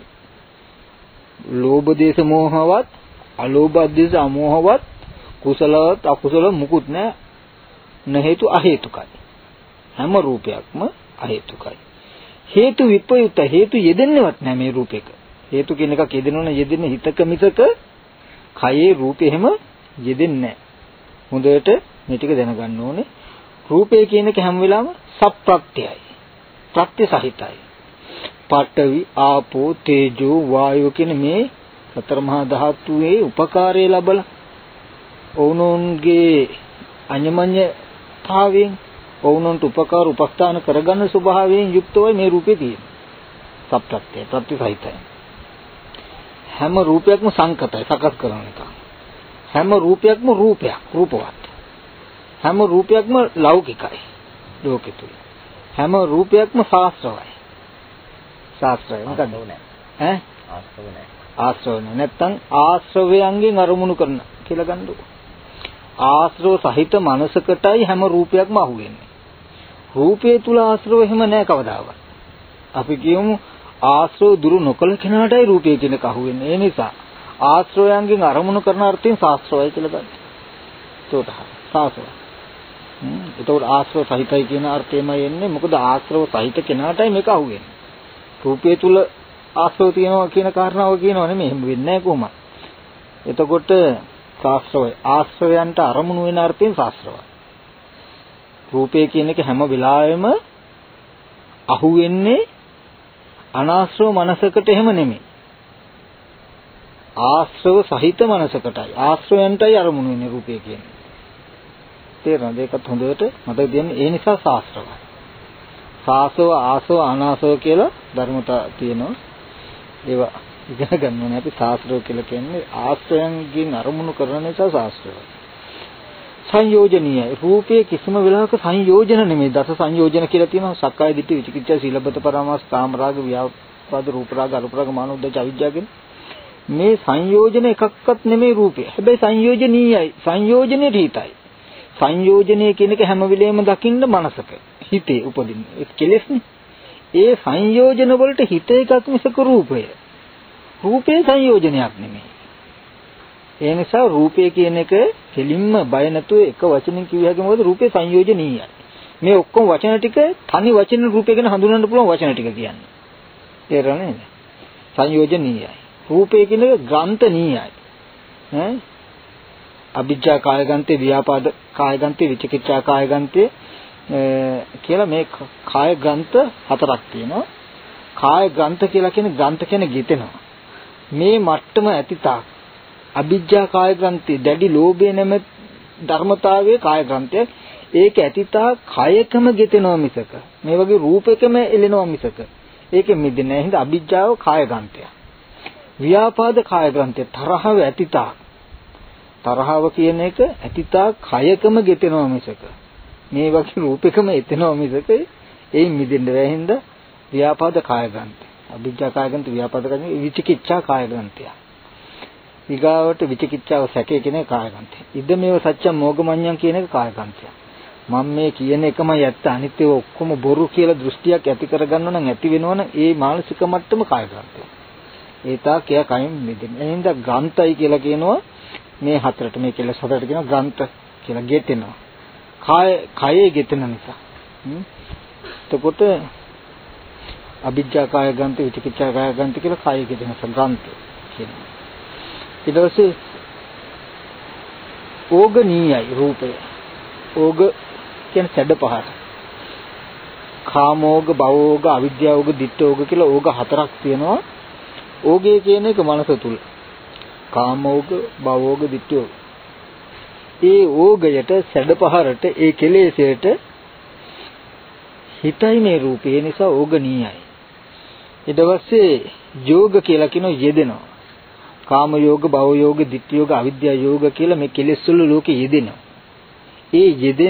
ලෝභ දේශ මොහවත් අලෝභ දේශ අමෝහවත් කුසලවත් අකුසල මුකුත් නැහැ. න හේතු අ හේතුකයි. හැම රූපයක්ම අ හේතුකයි. හේතු විපයුත හේතු යෙදෙන්නේවත් නැහැ මේ රූපෙක. හේතු කියන එකක් යෙදෙනවනේ යෙදෙන්නේ හිතක මිසක කයේ රූපෙ හැම යෙදෙන්නේ නැහැ. හොඳට මේ ටික දැනගන්න ඕනේ. රූපය කියන එක හැම වෙලාවෙම සප්‍රත්‍යයයි. ප්‍රත්‍ය සහිතයි. පඨවි ආපෝ තේජෝ වායෝ කියන මේ සතර මහා ධාතුවේ උපකාරය ලැබලා ඔවුනොන්ගේ අඤ්ඤමඤ්ඤතාවයෙන් ඔවුනොන්ට උපකාර උපස්ථාන කරගන්න ස්වභාවයෙන් යුක්තවයි මේ රූපේ තියෙන්නේ. සප්‍රත්‍ය ප්‍රත්‍ය සහිතයි. හැම රූපයක්ම සංකතයි සකස් කරන එක. හැම රූපයක්ම රූපයක් රූපවත්. හැම රූපයක්ම ලෞකිකයි ලෝකෙ තුල. හැම රූපයක්ම ශාස්ත්‍රවයි. ශාස්ත්‍රය මොකක්ද උනේ? ඈ ආශ්‍රව නැහැ. ආශ්‍රව නැත්තම් ආශ්‍රවයන්ගෙන් අරමුණු කරන කියලා ගන්නකො. ආශ්‍රව සහිත මනසකටයි හැම රූපයක්ම අහුවෙන්නේ. රූපේ තුල ආශ්‍රව එහෙම නැහැ කවදාවත්. අපි කියමු ආශ්‍රව දුරු නොකළ කෙනාටයි රූපය කියන එක අහුවෙන්නේ. ඒ නිසා ආශ්‍රවයන්ගෙන් අරමුණු කරන අර්ථයෙන් ශාස්ත්‍රවයි කියලා ගන්න. ඒකට ශාස්ත්‍රය. හ්ම්. ඒකට ආශ්‍රව සහිතයි කියන අර්ථයමයි එන්නේ. මොකද ආශ්‍රව සහිත කෙනාටයි මේක අහුවෙන්නේ. රූපය තුල ආශ්‍රව තියෙනවා කියන කාරණාව කියනව නෙමෙයි. එහෙම වෙන්නේ නැහැ කොහොමද? එතකොට ශාස්ත්‍රවයි. ආශ්‍රවයන්ට අරමුණු වෙන අර්ථයෙන් ශාස්ත්‍රවයි. රූපය කියන එක හැම වෙලාවෙම අහුවෙන්නේ අනාශ්‍රව මනසකට එහෙම නෙමෙයි. ආශ්‍රව සහිත මනසකටයි. ආශ්‍රවයන්ටයි අරමුණු වෙන්නේ රූපය කියන්නේ. තේරෙනවද? ඒකත් හොඳට මතක තියාගන්න. ඒ නිසා ශාස්ත්‍රවයි. සාසව ආසව අනාසව කියලා ධර්මතා තියෙනවා. ඒවා ඉගෙන ගන්න ඕනේ. අපි ශාස්ත්‍රය කියලා කියන්නේ ආශ්‍රයන්ගෙන් අරමුණු කරන නිසා ශාස්ත්‍රය. සංයෝජනීය. රූපයේ කිසිම වෙලාවක සංයෝජන නෙමෙයි. දස සංයෝජන කියලා තියෙනවා. සක්කාය දිට්ඨි, විචිකිච්ඡා, සීලබ්බත පරාමාස, කාමරාග, ව්‍යාපාද, රූපරාග, අරූපරාග, මානෝද්දච්ච, අවිජ්ජා කියන මේ සංයෝජන එකක්වත් නෙමෙයි රූපය. හැබැයි සංයෝජනීයයි. සංයෝජනේ හිතයි. සංයෝජනය කියන එක හැම වෙලෙම දකින්න මනසක. හිතේ උපදින. ඒ කෙලෙස්නේ. ඒ සංයෝජන වලට හිත එකක් මිසක රූපය. රූපේ සංයෝජනයක් නෙමෙයි. ඒ නිසා රූපය කියන එක කෙලින්ම බය නැතුව එක වචනෙන් කිව්ව හැකි මොකද රූපේ සංයෝජනීයයි. මේ ඔක්කොම වචන ටික තනි වචන රූපය ගැන හඳුනන්න පුළුවන් වචන ටික කියන්නේ. තේරෙනවද නේද? සංයෝජනීයයි. රූපය කියන එක ග්‍රන්ථනීයයි. ඈ අභිජ්ජා කායගන්තේ, ව්‍යාපාද කායගන්තේ, විචිකිච්ඡා කායගන්තේ කියලා මේ කාය ග්‍රන්ථ හතරක් තියෙනවා. කාය ග්‍රන්ථ කියලා කියන්නේ ග්‍රන්ථ කියන්නේ ගෙතෙනවා. මේ මට්ටම ඇතිතා අභිජ්ජා කාය ග්‍රන්ථි දැඩි ලෝභය නැමෙ ධර්මතාවයේ කාය ග්‍රන්ථය ඒක ඇතිතා කයකම ගෙතෙනවා මිසක මේ වගේ රූපයකම එළෙනවා මිසක ඒක මිදෙන්නේ නැහැ. හින්දා අභිජ්ජාව කාය ග්‍රන්ථය. ව්‍යාපාද කාය ග්‍රන්ථය තරහව ඇතිතා තරහව කියන එක ඇතිතා කයකම ගෙතෙනවා මිසක මේ වගේ රූපයකම එතෙනවා මිසක ඒ මිදෙන්න බැහැ. හින්දා ව්‍යාපාද කාය ග්‍රන්ථය, අභිජ්ජා කාය ග්‍රන්ථි, ව්‍යාපාද කාය ග්‍රන්ථි, විචිකිච්ඡා කාය ග්‍රන්ථය. ඊගාවට විචිකිච්ඡාව සැකේ කියන කාය ග්‍රන්ථය. ඉද මේව සත්‍යම් මොගමඤ්ඤම් කියන එක කාය ග්‍රන්ථය. මම මේ කියන එකමයි ඇත්ත අනිත් ඒවා ඔක්කොම බොරු කියලා දෘෂ්ටියක් ඇති කරගන්නව නම් ඇති වෙනවනම් ඒ මානසික මට්ටම කාය ග්‍රන්ථය. ඒ තා කියා කයින් මිදෙන්නේ. එහෙනම් ග්‍රන්ථයි කියලා කියනවා මේ හතරට මේ කෙලස් හතරට කියනවා ග්‍රන්ථ කියලා ගෙතෙනවා. කාය කයේ ගෙතෙන නිසා. එතකොට අභිජ්ජා කාය ග්‍රන්ථ, විචිකිච්ඡා කාය ග්‍රන්ථ කියලා කාය ගෙතෙන ග්‍රන්ථ කියනවා. ඊට පස්සේ ඕගනීයයි රූපය. ඕග කියන්නේ සැඩ පහර. කාමෝග, භවෝග, අවිද්‍යාවෝග, ditthෝග කියලා ඕග හතරක් තියෙනවා. ඕගේ කියන එක මනස තුල. කාමෝග, භවෝග, ditthෝග. ඒ ඕගයට සැඩ පහරට ඒ කෙලෙසයට හිතයි මේ රූපය. ඒ නිසා ඕගනීයයි. ඊට පස්සේ යෝග කියලා කියනවා යෙදෙනවා. කාම යෝග, භව යෝග, ditth යෝග, අවිද්‍යා යෝග කියලා මේ කෙලෙස් වල ලෝකෙ යෙදෙනවා. ඒ යෙදෙන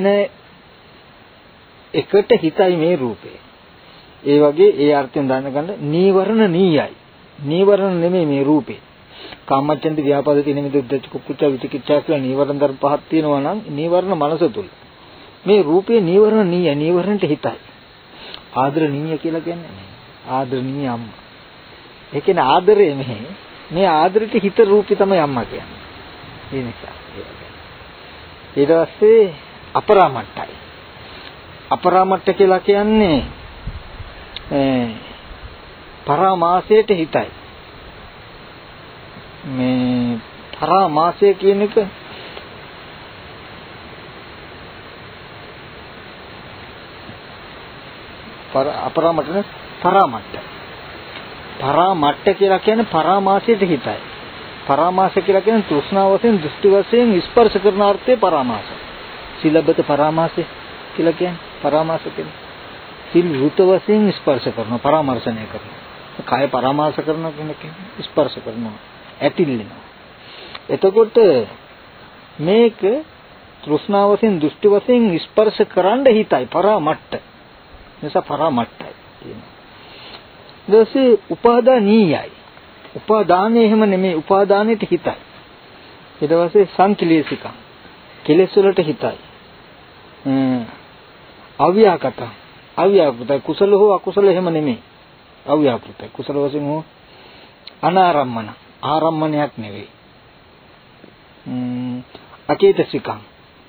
එකට හිතයි මේ රූපය. ඒ වගේ ඒ අර්ථයෙන් දැනගන්න නීවරණ නීයයි. නීවරණ නෙමෙයි මේ රූපේ. කාමච්ඡන්ද, ව්‍යාපාද, තින මිද, උද්ධච්ච, කුක්කුච්ච, විචිකිච්ඡා කියලා නීවරණ ධර්ම පහක් තියෙනවා නම් නීවරණ මනස තුල. මේ රූපේ නීවරණ නීය, නීවරණට හිතයි. ආදරණීය කියලා කියන්නේ ආදරණීය අම්මා. ඒ කියන්නේ ආදරේ මෙහි මේ ආදරෙට හිත රූපي තමයි අම්මා කියන්නේ. ඒ නිසා ඊට පස්සේ අපරාමට්ටයි. අපරාමට්ට කියලා කියන්නේ පරාමාසයට හිතයි. මේ පරාමාසය කියන එක පර අපරාමට්ටනේ පරාමට්ට. පරාමට්ට කියලා කියන්නේ පරාමාසයට හිතයි. පරාමාස කියලා කියන්නේ තෘෂ්ණාව වශයෙන්, දෘෂ්ටි වශයෙන් ස්පර්ශ කරන අර්ථයේ පරාමාස. සීලබ්බත පරාමාසය කියලා කියන්නේ පරාමාස කියන්නේ සිල් වෘත වශයෙන් ස්පර්ශ කරනවා, පරාමර්ශනය කරනවා. කාය පරාමාස කරනවා කියන්නේ ස්පර්ශ කරනවා, ඇතිල්ලෙනවා. එතකොට මේක තෘෂ්ණාව වශයෙන්, දෘෂ්ටි වශයෙන් ස්පර්ශ කරන්න හිතයි පරාමට්ට. නිසා පරාමට්ටයි කියනවා. ඊටසේ උපාදානීයයි. උපාදානය එහෙම නෙමෙයි, උපාදානෙට හිතයි. ඊට පස්සේ සංකිලේශිකං, කෙලෙස් වලට හිතයි. අව්‍යාකත, අව්‍යාකත කුසල හෝ අකුසල එහෙම නෙමෙයි. අව්‍යාපෘතයි. කුසල වශයෙන් හෝ අනාරම්මන ආරම්මණයක් නෙවෙයි. ම්ම් අචේතසිකං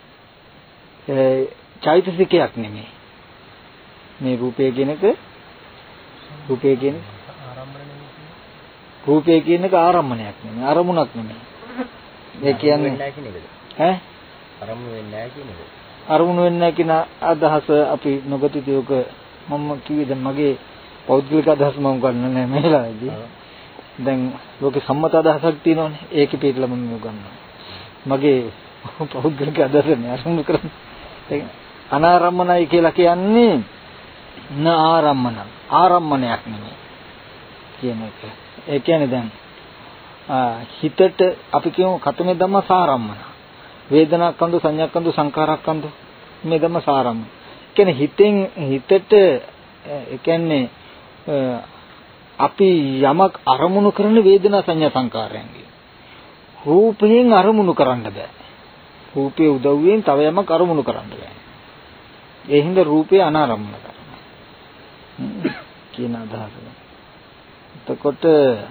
ඒ චෛතසිකයක් නෙමෙයි. මේ රූපය කියන එක රූපය කියන ආරම්මණය නෙමෙයි. රූපය කියන එක ආරම්මණයක් නෙමෙයි. අරමුණක් නෙමෙයි. ඒ කියන්නේ නැහැ කියන එකද? ඈ? අරමුණු වෙන්නේ නැහැ කියන එකද? අරමුණු වෙන්නේ නැහැ කියන අදහස අපි නොගතිතියක මම කිව්වේ දැන් මගේ පෞද්ගලික අදහස මම ගන්න නැහැ මේ වෙලාවේදී. දැන් ලෝකේ සම්මත අදහසක් තියෙනවනේ. ඒකේ පිටලා මම ගන්නවා. මගේ පෞද්ගලික අදහස නෑ අරමුණු කරන්නේ. අනාරම්මනයි කියලා කියන්නේ න ආරම්මන ආරම්මණයක් නෙමෙයි කියන එක. ඒ කියන්නේ දැන් හිතට අපි කියමු කතමේ ධම්ම සාරම්මන. වේදනාකන්ද සංඥාකන්ද සංකාරකන්ද මේ ධම්ම සාරම්මන. කියන්නේ හිතෙන් හිතට ඒ කියන්නේ අපි යමක් අරමුණු කරන වේදනා සංඥා සංකාරයන්ගේ රූපයෙන් අරමුණු කරන්න බෑ. රූපයේ උදව්වෙන් තව යමක් අරමුණු කරන්න බෑ. ඒ හින්දා රූපේ අනාරම්මන කරනවා කියන අදහස. එතකොට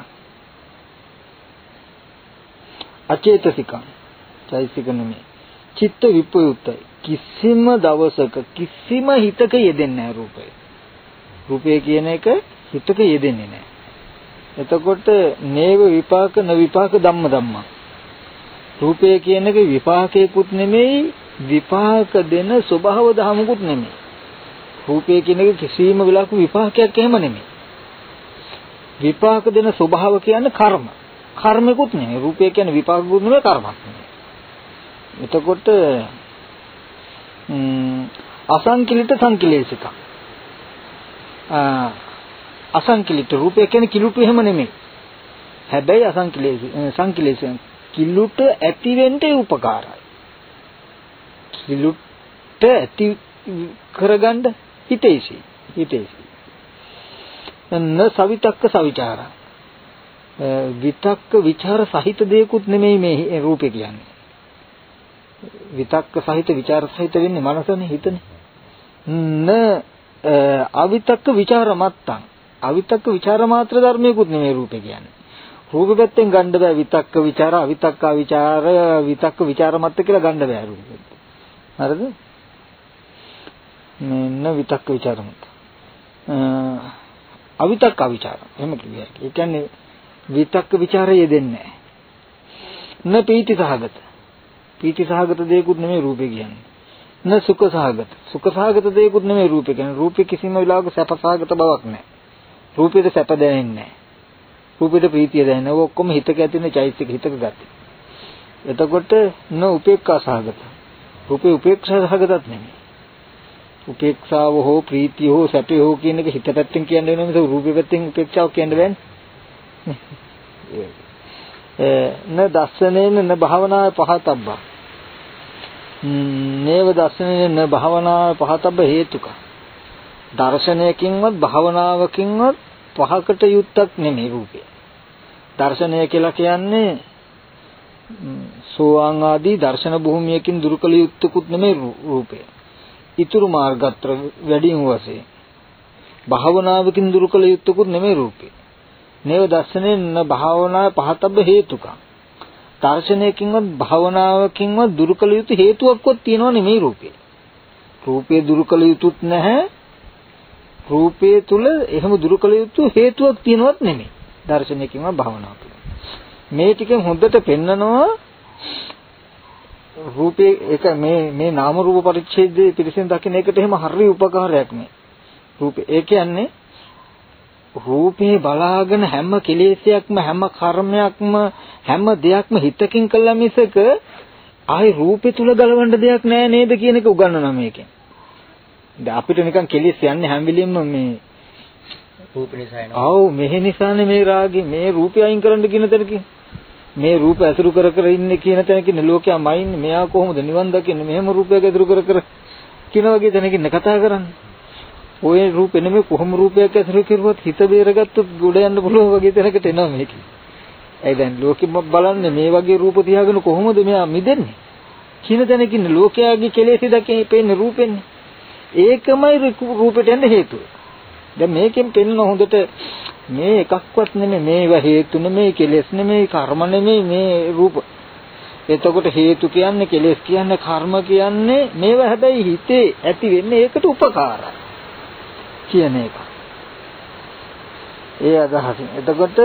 අචේතසිකං චෛතසික නෙමෙයි. චිත්ත විපයුත්තයි. කිසිම දවසක කිසිම හිතක යෙදෙන්නේ නැහැ රූපය. රූපය කියන එක හිතක යෙදෙන්නේ නැහැ. එතකොට නේව විපාක න විපාක ධම්ම ධම්ම. රූපය කියන එක විපාකයකුත් නෙමෙයි විපාක දෙන ස්වභාව ධමකුත් නෙමෙයි. රූපය කියන එක කිසිම වෙලාවක විපාකයක් එහෙම නෙමෙයි. විපාක දෙන ස්වභාව කියන්නේ කර්ම. කර්මකුත් නෙමෙයි. රූපය කියන්නේ විපාකකුත් නෙමෙයි කර්මයක් නෙමෙයි. එතකොට අසංකිලිත සංකිලේශික. ආ අසංකිලිත රූපය කියන්නේ කිලුට එහෙම නෙමෙයි. හැබැයි අසංකිලේශ සංකිලේශ කිලුට ඇති වෙන්න උපකාරයි. කිලුට ඇති කරගන්න හිතේසි හිතේසි. එන්න සවිතක්ක සවිචාර. විතක්ක විචාර සහිත දෙයක්ුත් නෙමෙයි මේ රූපේ කියන්නේ. විතක්ක සහිත විචාර සහිත වෙන්නේ මනසනේ හිතනේ. න අවිතක්ක විචාර මත්තං. අවිතක්ක විචාර මාත්‍ර ධර්මයකුත් නෙමෙයි රූපේ කියන්නේ. රූපෙ පැත්තෙන් ගන්න බෑ විතක්ක විචාර අවිතක්ක විචාර විතක්ක විචාර මත්ත කියලා ගන්න බෑ රූපෙත්. හරිද? මෙන්න විතක්ක විචාර මත්ත. අවිතක්ක විචාර. එහෙම කියයි. ඒ කියන්නේ විතක්ක විචාරය දෙන්නේ නැහැ. න පීති සහගත. පීති සහගත දෙයක්ුත් නෙමෙයි රූපේ කියන්නේ. න සුඛ සහගත. සුඛ සහගත දෙයක්ුත් නෙමෙයි රූපේ කියන්නේ. රූපේ කිසිම වෙලාවක සැප සහගත බවක් නැහැ. රූපෙට සැප දැනෙන්නේ නැහැ. රූපෙට ප්‍රීතිය දැනෙන්නේ. ඔය ඔක්කොම හිතක ඇතිනේ චෛතසික හිතක ගත්තේ. එතකොට න උපේක්ඛා සහගත. රූපේ උපේක්ෂා සහගතත් නෙමෙයි. උපේක්ෂාව හෝ ප්‍රීතිය හෝ සැපේ හෝ කියන එක හිත පැත්තෙන් කියන්න වෙන නිසා රූපේ පැත්තෙන් උපේක්ෂාව කියන්න බෑනේ. න දස්සනේන න භාවනාවේ පහතබ්බා. නේව දස්සනේන න භාවනාවේ පහතබ්බ හේතුක. දර්ශනයකින්වත් භාවනාවකින්වත් පහකට යුක්තක් නෙමෙයි රූපය. දර්ශනය කියලා කියන්නේ සෝවාන් ආදී දර්ශන භූමියකින් දුරු කළ යුක්තකුත් නෙමෙයි රූපය. ඊතුරු මාර්ගත්‍ර වැඩිම වශයෙන් භාවනාවකින් දුරු කළ යුක්තකුත් නෙමෙයි රූපය. නේව දර්ශනේන භාවනාවේ පහතබ්බ හේතුක. දර්ශනයකින්වත් භාවනාවකින්වත් දුරු කළ යුතු හේතුවක්වත් තියෙනව නෙමෙයි රූපේ. රූපේ දුරු කළ යුතුත් නැහැ. රූපේ තුල එහෙම දුරු කළ යුතු හේතුවක් තියෙනවත් නෙමෙයි. දර්ශනයකින්වත් භාවනාවකින්. මේ ටිකෙන් හොඳට පෙන්නනවා රූපේ එක මේ මේ නාම රූප පරිච්ඡේදයේ පිළිසෙන් දකින්න එකට එහෙම හරි උපකාරයක් නේ. රූපේ ඒ කියන්නේ රූපේ බලාගෙන හැම කෙලෙසයක්ම හැම කර්මයක්ම හැම දෙයක්ම හිතකින් කළා මිසක ආයි රූපේ තුල ගලවන්න දෙයක් නෑ නේද කියන එක උගන්වනවා මේකෙන්. දැන් අපිට නිකන් කෙලෙස් යන්නේ හැම වෙලෙම මේ රූප නිසා එනවා. ආව් මෙහෙ නිසානේ මේ රාගේ මේ රූපය අයින් කරන්න කියන තැනකින් මේ රූප ඇසුරු කර කර ඉන්නේ කියන තැනකින් ලෝකයා මයින්නේ මෙයා කොහොමද නිවන් දකින්නේ මෙහෙම රූපයක් ඇසුරු කර කර කියන වගේ තැනකින් කතා කරන්නේ. ඔය රූපෙ නෙමෙයි කොහොම රූපයක් ඇසුරු කරුවත් හිත බේරගත්තොත් ගොඩ යන්න පුළුවන් වගේ තැනකට එනවා මේක. ඒ දැන් ලෝකෙම බලන්නේ මේ වගේ රූප තියාගෙන කොහොමද මෙයා මිදෙන්නේ? කියන තැනකින් ලෝකයාගේ කෙලෙස් දකින්නේ පේන්නේ රූපෙන්නේ. ඒකමයි රූපෙට යන්න හේතුව. දැන් මේකෙන් පෙන්න හොඳට මේ එකක්වත් නෙමෙයි මේවා හේතු නෙමෙයි කෙලෙස් නෙමෙයි කර්ම නෙමෙයි මේ රූප. එතකොට හේතු කියන්නේ කෙලෙස් කියන්නේ කර්ම කියන්නේ මේවා හැබැයි හිතේ ඇති වෙන්නේ ඒකට උපකාරයි කියන එක. ඒ අදහසින්. එතකොට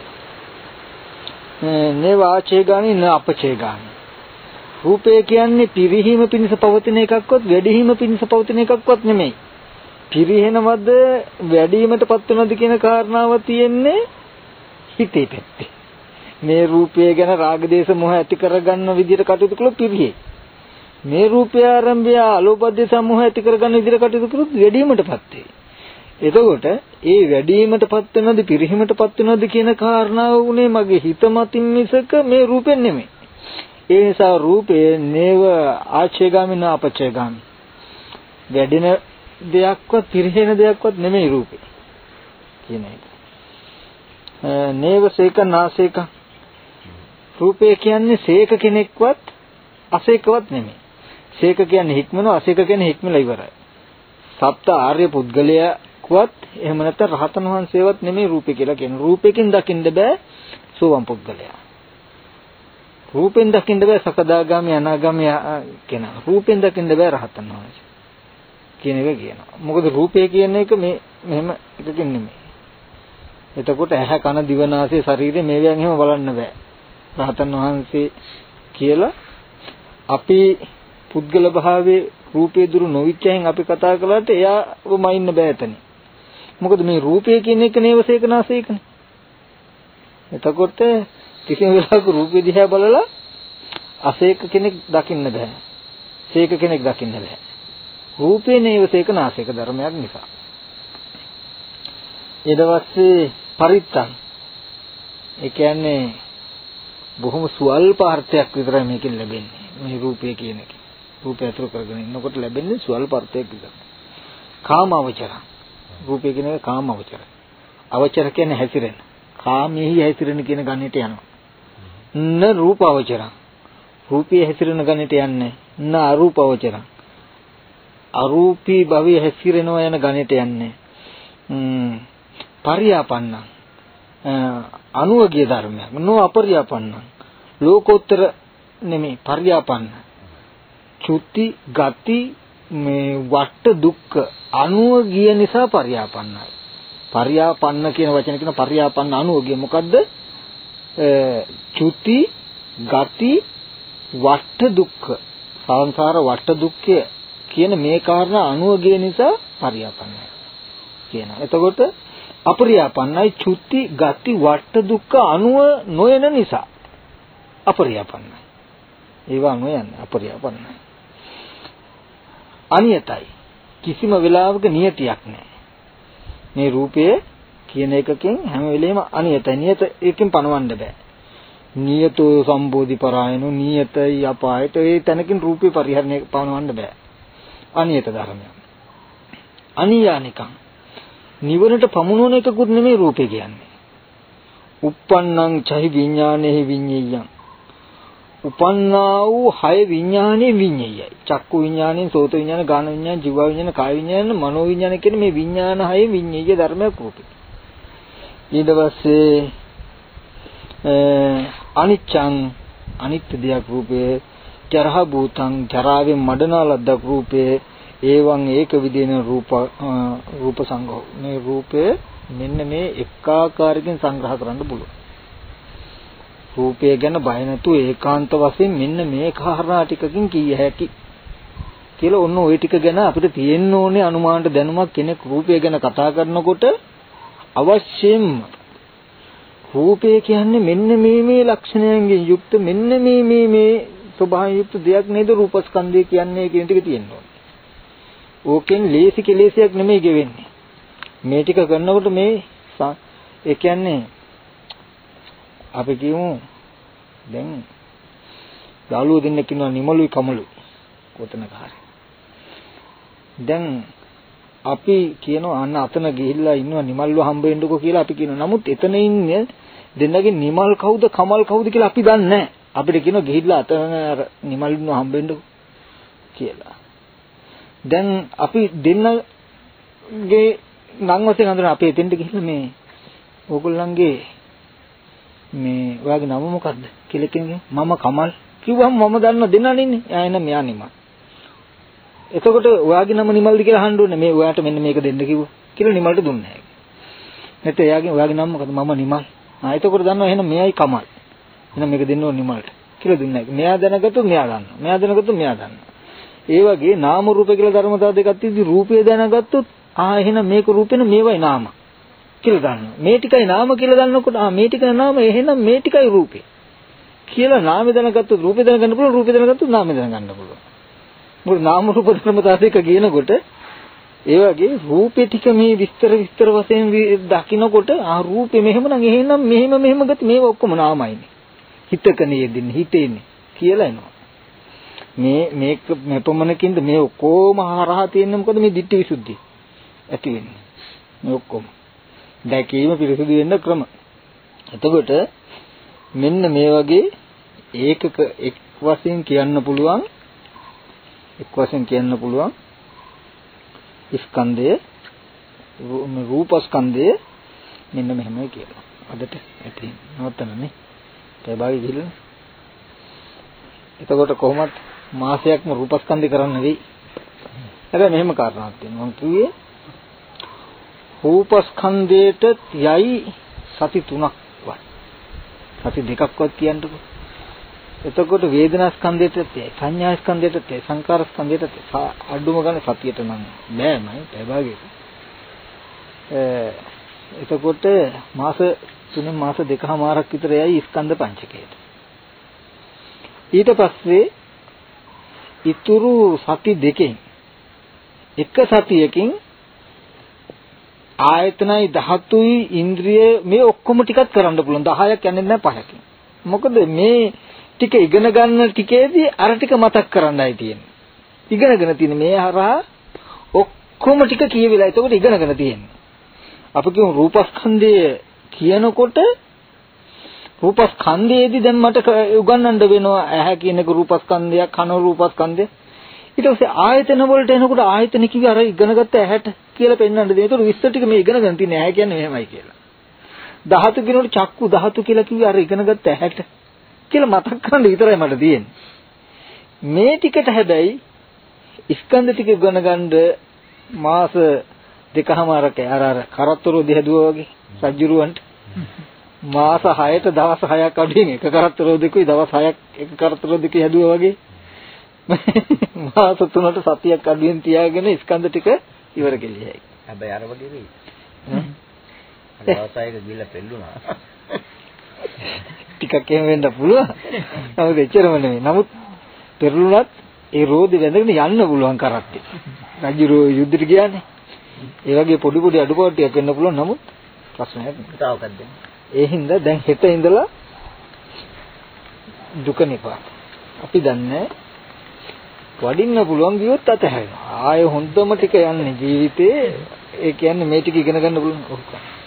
මේ වාචේ ගානේ න අපචේ ගානේ. රූපය කියන්නේ පිරිහීම පිණිස පවතින එකක්වත් වැඩිවීම පිණිස පවතින එකක්වත් නෙමෙයි. පිරිහෙනවද වැඩිවීමටපත් වෙනවද කියන කාරණාව තියෙන්නේ හිතේ පැත්තේ. මේ රූපය ගැන රාග දේශ මොහ ඇති කරගන්න විදිහට කටයුතු කළොත් පිරිහේ. මේ රූපය ආරම්භය අලෝභ දේශ මොහ ඇති කරගන්න විදිහට කටයුතු කළොත් වැඩිවීමටපත් වේ. එතකොට ඒ වැඩිවීමටපත් වෙනවද පිරිහීමටපත් වෙනවද කියන කාරණාව උනේ මගේ හිත මතින් මිසක මේ රූපෙන් නෙමෙයි. ඒ නිසා රූපේ නේව ආචේගාමින අපචේගාමි. වැඩින දෙයක්වත් පිරිහෙන දෙයක්වත් නෙමෙයි රූපේ කියන එක. නේව සේක නාසේක රූපේ කියන්නේ සේක කෙනෙක්වත් අසේකවත් නෙමෙයි. සේක කියන්නේ හික්මනවා අසේක කියන්නේ හික්මලා ඉවරයි. සප්ත ආර්ය පුද්ගලයාවත් එහෙම නැත්නම් රහතන් වහන්සේවත් නෙමෙයි රූපේ කියලා කියන්නේ. රූපයෙන් දකින්න බෑ සෝවාන් පුද්ගලයා. රූපෙන් දකින්න බෑ සකදාගාමී අනාගාමී කෙනා. රූපෙන් දකින්න බෑ රහතන් වහන්සේ කියන එක කියනවා. මොකද රූපය කියන එක මේ මෙහෙම එකකින් නෙමෙයි. එතකොට ඇහැ කන දිව නාසය ශරීරය මේවෙන් එහෙම බලන්න බෑ. රහතන් වහන්සේ කියලා අපි පුද්ගල භාවයේ රූපේ දුරු නොවිච්චයෙන් අපි කතා කළාට එයාවම ඉන්න බෑ එතන. මොකද මේ රූපය කියන එක නේවසේක නාසේකනේ. එතකොට කිසිම වෙලාවක රූපේ දිහා බලලා අසේක කෙනෙක් දකින්න බෑ. සේක කෙනෙක් දකින්න බෑ. රූපේ නේවසේක නාසේක ධර්මයක් නිසා. ඊට පස්සේ පරිත්තං. ඒ කියන්නේ බොහොම ස්වල්ප අර්ථයක් විතරයි මේකෙන් ලැබෙන්නේ. මේ රූපය කියන එක. රූපය අතුරු කරගෙන ඉන්නකොට ලැබෙන්නේ ස්වල්ප අර්ථයක් විතරයි. කාමවචර. රූපය කියන එක කාමවචර. අවචර කියන්නේ හැසිරෙන. කාමෙහි හැසිරෙන කියන ගණිතයට යනවා. න රූපවචර. රූපයේ හැසිරෙන ගණිතයට යන්නේ. න අරූපවචර. අරූපී භවයේ හැසිරෙනවා යන ගණිතයට යන්නේ. ම් පරියාපන්න. අනුවගිය ධර්මයක්. නෝ අපරියාපන්න. ලෝකෝත්තර නෙමෙයි පරියාපන්න. චුති ගති මේ වට දුක්ඛ අනුව ගිය නිසා පරියාපන්නයි. පරියාපන්න කියන වචන කියන පරියාපන්න අනුව ගිය මොකද්ද? චුති ගති වට දුක්ඛ සංසාර වට දුක්ඛය කියන මේ කාරණා අනුව ගිය නිසා පරියාපන්නයි කියනවා. එතකොට අපරියාපන්නයි චුති ගති වට දුක්ඛ අනුව නොයන නිසා අපරියාපන්නයි. ඒවා නොයන්නේ අපරියාපන්නයි. අනියතයි. කිසිම වෙලාවක නියතියක් නැහැ. මේ රූපය කියන එකකින් හැම වෙලෙම අනියතයි. නියත එකකින් පණවන්න බෑ. නියතෝ සම්බෝධි පරායනෝ නියතයි අපායට ඒ තැනකින් රූපේ පරිහරණය පණවන්න බෑ. අනියත ධර්මයක්. අනියානිකං. නිවනට පමුණුවන එකකුත් නෙමෙයි රූපේ කියන්නේ. uppannං චහි විඥානෙහි විඤ්ඤයං. උපන්නා වූ හය විඥානයේ විඤ්ඤයයි. චක්කු විඥානෙන් සෝත විඥාන, ගාන විඥාන, ජීව විඥාන, කාය විඥාන, මනෝ විඥාන කියන මේ විඥාන හය විඤ්ඤය ධර්මයක් රූපේ. ඊට පස්සේ අනිච්ඡං අනිත්‍ය දෙයක් රූපේ, ජරහ භූතං ජරාවෙන් මඩනා ලද්දක් රූපේ, ඒවං ඒක විදින රූප රූප සංඝෝ. මේ රූපේ මෙන්න මේ එකාකාරකින් සංග්‍රහ කරන්න පුළුවන්. රූපය ගැන බය නැතුව ඒකාන්ත වශයෙන් මෙන්න මේ කාරණා ටිකකින් කිය හැකි කියලා ඔන්න ওই ටික ගැන අපිට තියෙන්න ඕනේ අනුමානට දැනුමක්. කෙනෙක් රූපය ගැන කතා කරනකොට අවශ්‍යයෙන්ම රූපය කියන්නේ මෙන්න මේ මේ ලක්ෂණයන්ගෙන් යුක්ත මෙන්න මේ මේ මේ ස්වභාවයෙන් යුක්ත දෙයක් නේද රූපස්කන්ධය කියන්නේ කියන ටික තියෙන්න ඕනේ. ඕකෙන් ලේසි කෙලෙසයක් නෙමෙයි ගෙවෙන්නේ. මේ ටික කරනකොට මේ ඒ කියන්නේ අපි කියමු දැන් යාළුවෝ දෙන්නෙක් ඉන්නවා නිමලුයි කමලුයි කොතනක හරි. දැන් අපි කියනවා අන්න අතන ගිහිල්ලා ඉන්නවා නිමල්ව හම්බ වෙන්නකෝ කියලා අපි කියනවා. නමුත් එතන ඉන්නේ දෙන්නගේ නිමල් කවුද කමල් කවුද කියලා අපි දන්නේ නැහැ. අපිට කියනවා ගිහිල්ලා අතන නිමල්ව හම්බ වෙන්නකෝ කියලා. දැන් අපි දෙන්නගේ නම් වශයෙන් හඳුනන අපි එතෙන්ට ගිහිල්ලා මේ ඕගොල්ලන්ගේ මේ ඔයාගේ නම මොකද්ද කියලා කියන්නේ මම කමල් කිව්වම මම දන්න දෙන්නා ඉන්නේ. ආ එන මෙයා නිමල්. එතකොට ඔයාගේ නම නිමල්ද කියලා අහන්න ඕනේ. මේ ඔයාට මෙන්න මේක දෙන්න කිව්වා කියලා නිමල්ට දුන්නේ නැහැ. නැත්නම් එයාගේ ඔයාගේ නම මොකද්ද? මම නිමල්. ආ එතකොට දන්නවා එහෙනම් මෙයයි කමල්. එහෙනම් මේක දෙන්න ඕනේ නිමල්ට කියලා දුන්නේ නැහැ. මෙයා දැනගත්තොත් මෙයා දන්නවා. මෙයා දැනගත්තොත් මෙයා දන්නවා. ඒ වගේ නාම රූප කියලා ධර්මතාව දෙකක් තියෙද්දි රූපය දැනගත්තොත් ආ එහෙනම් මේක රූපෙන මේවයි නාම කියලා දන්නවා. මේ ටිකයි නාම කියලා දන්නකොට ආ මේ ටිකයි නාම එහෙනම් මේ ටිකයි රූපේ කියලා නාමය දැනගත්තොත් රූපය දැනගන්න පුළුවන්. රූපය දැනගත්තොත් නාමය දැනගන්න පුළුවන්. මොකද නාම රූප ධර්මතාව දෙක කියනකොට ඒ වගේ රූපේ ටික මේ විස්තර විස්තර වශයෙන් දකින්නකොට ආ රූපේ මෙහෙමනම් එහෙනම් මෙහෙම මෙහෙම ගති මේව ඔක්කොම නාමයිනේ. හිතකනේ යෙදින්නේ හිතේනේ කියලා එනවා. මේ මේක මෙපමණකින්ද මේ ඔක්කොම හරහා තියෙන්නේ මොකද මේ ditthi visuddhi ඇති වෙන්නේ. මේ ඔක්කොම දැකීම පිරිසුදු වෙන්න ක්‍රම. එතකොට මෙන්න මේ වගේ ඒකක එක් වශයෙන් කියන්න පුළුවන් එක් වශයෙන් කියන්න පුළුවන් ස්කන්ධය රූපස්කන්ධය මෙන්න මෙහෙමයි කියලා. අදට ඇති නවත්තනනේ. ඒ භාගය ගිහිල්ලා. එතකොට කොහොමද මාසයක්ම රූපස්කන්ධය කරන්න වෙයි. හැබැයි මෙහෙම කාරණාවක් තියෙනවා. මම කිව්වේ රූපස්කන්ධයට යයි සති තුනක්වත්. සති දෙකක්වත් කියන්නකො. එතකොට වේදනා ස්කන්ධයට යයි, සංඥා ස්කන්ධයට යයි, සංකාර ස්කන්ධයට අඩුම ගන්න සතියට නම් බෑමයි පැයභාගයක. එතකොට මාස තුනෙන් මාස දෙකමාරක් විතර යයි ස්කන්ධ පංචකයට. ඊට පස්සේ ඉතුරු සති දෙකෙන් එක සතියකින් ආයතනයි ධාතුයි ඉන්ද්‍රිය මේ ඔක්කොම ටිකක් කරන්න පුළුවන්. දහයක් යන්නේ නැහැ පහකින්. මොකද මේ ටික ඉගෙන ගන්න ටිකේදී අර ටික මතක් කරන්නයි තියෙන්නේ. ඉගෙනගෙන තියෙන මේ හරහා ඔක්කොම ටික කියවිලා. ඒකෝට ඉගෙනගෙන තියෙන්නේ. අපි කියමු රූපස්කන්ධය කියනකොට රූපස්කන්ධයේදී දැන් මට උගන්වන්න වෙනවා ඇහැ කියන එක රූපස්කන්ධයක්, කන රූපස්කන්ධය. ඊට පස්සේ ආයතන වලට එනකොට ආයතන කිව්ව අර ඉගෙනගත්ත ඇහැට කියලා පෙන්වන්න දෙනවා. ඒතකොට විස්තර ටික මේ ඉගෙනගෙන තියෙන ඇහැ කියන්නේ මෙහෙමයි කියලා. ධාතු කියනකොට චක්කු ධාතු කියලා කිව්ව අර ඉගෙනගත්ත ඇහැට කියලා මතක් කරගන්න විතරයි මට තියෙන්නේ. මේ ටිකට හැබැයි ස්කන්ධ ටික ඉගෙන ගන්න මාස දෙකමාරක අර අර කරත්තරෝදි හැදුවා වගේ සජ්ජුරුවන්ට මාස හයට දවස් හයක් අඩුවෙන් එක කරත්තරෝදිකුයි දවස් හයක් එක කරත්තරෝදිකුයි හැදුවා වගේ මාස තුනට සතියක් අඩුවෙන් තියාගෙන ස්කන්ධ ටික ඉවර කෙලියයි. හැබැයි අර වගේ වෙයි. දවස් හයක ගිහලා පෙල්ලුණා. ටිකක් එහෙම වෙන්න පුළුවන්. නමුත් එච්චරම නෙවෙයි. නමුත් පෙරළුණත් ඒ රෝදේ වැඳගෙන යන්න පුළුවන් කරත්තේ. රජුරෝ යුද්ධෙට ගියානේ. ඒ වගේ පොඩි පොඩි අඩුපාඩුවක් වෙන්න පුළුවන්. නමුත් ප්‍රශ්නයක් නෑ. ඒ හින්දා දැන් හෙට ඉඳලා දුක නිපා. අපි දන්නේ වඩින්න පුළුවන් ගියොත් අතහැරෙනවා. ආයෙ හොඳම ටික යන්නේ ජීවිතේ. ඒ කියන්නේ මේ ටික ඉගෙන ගන්න පුළුවන්. ඔහොම.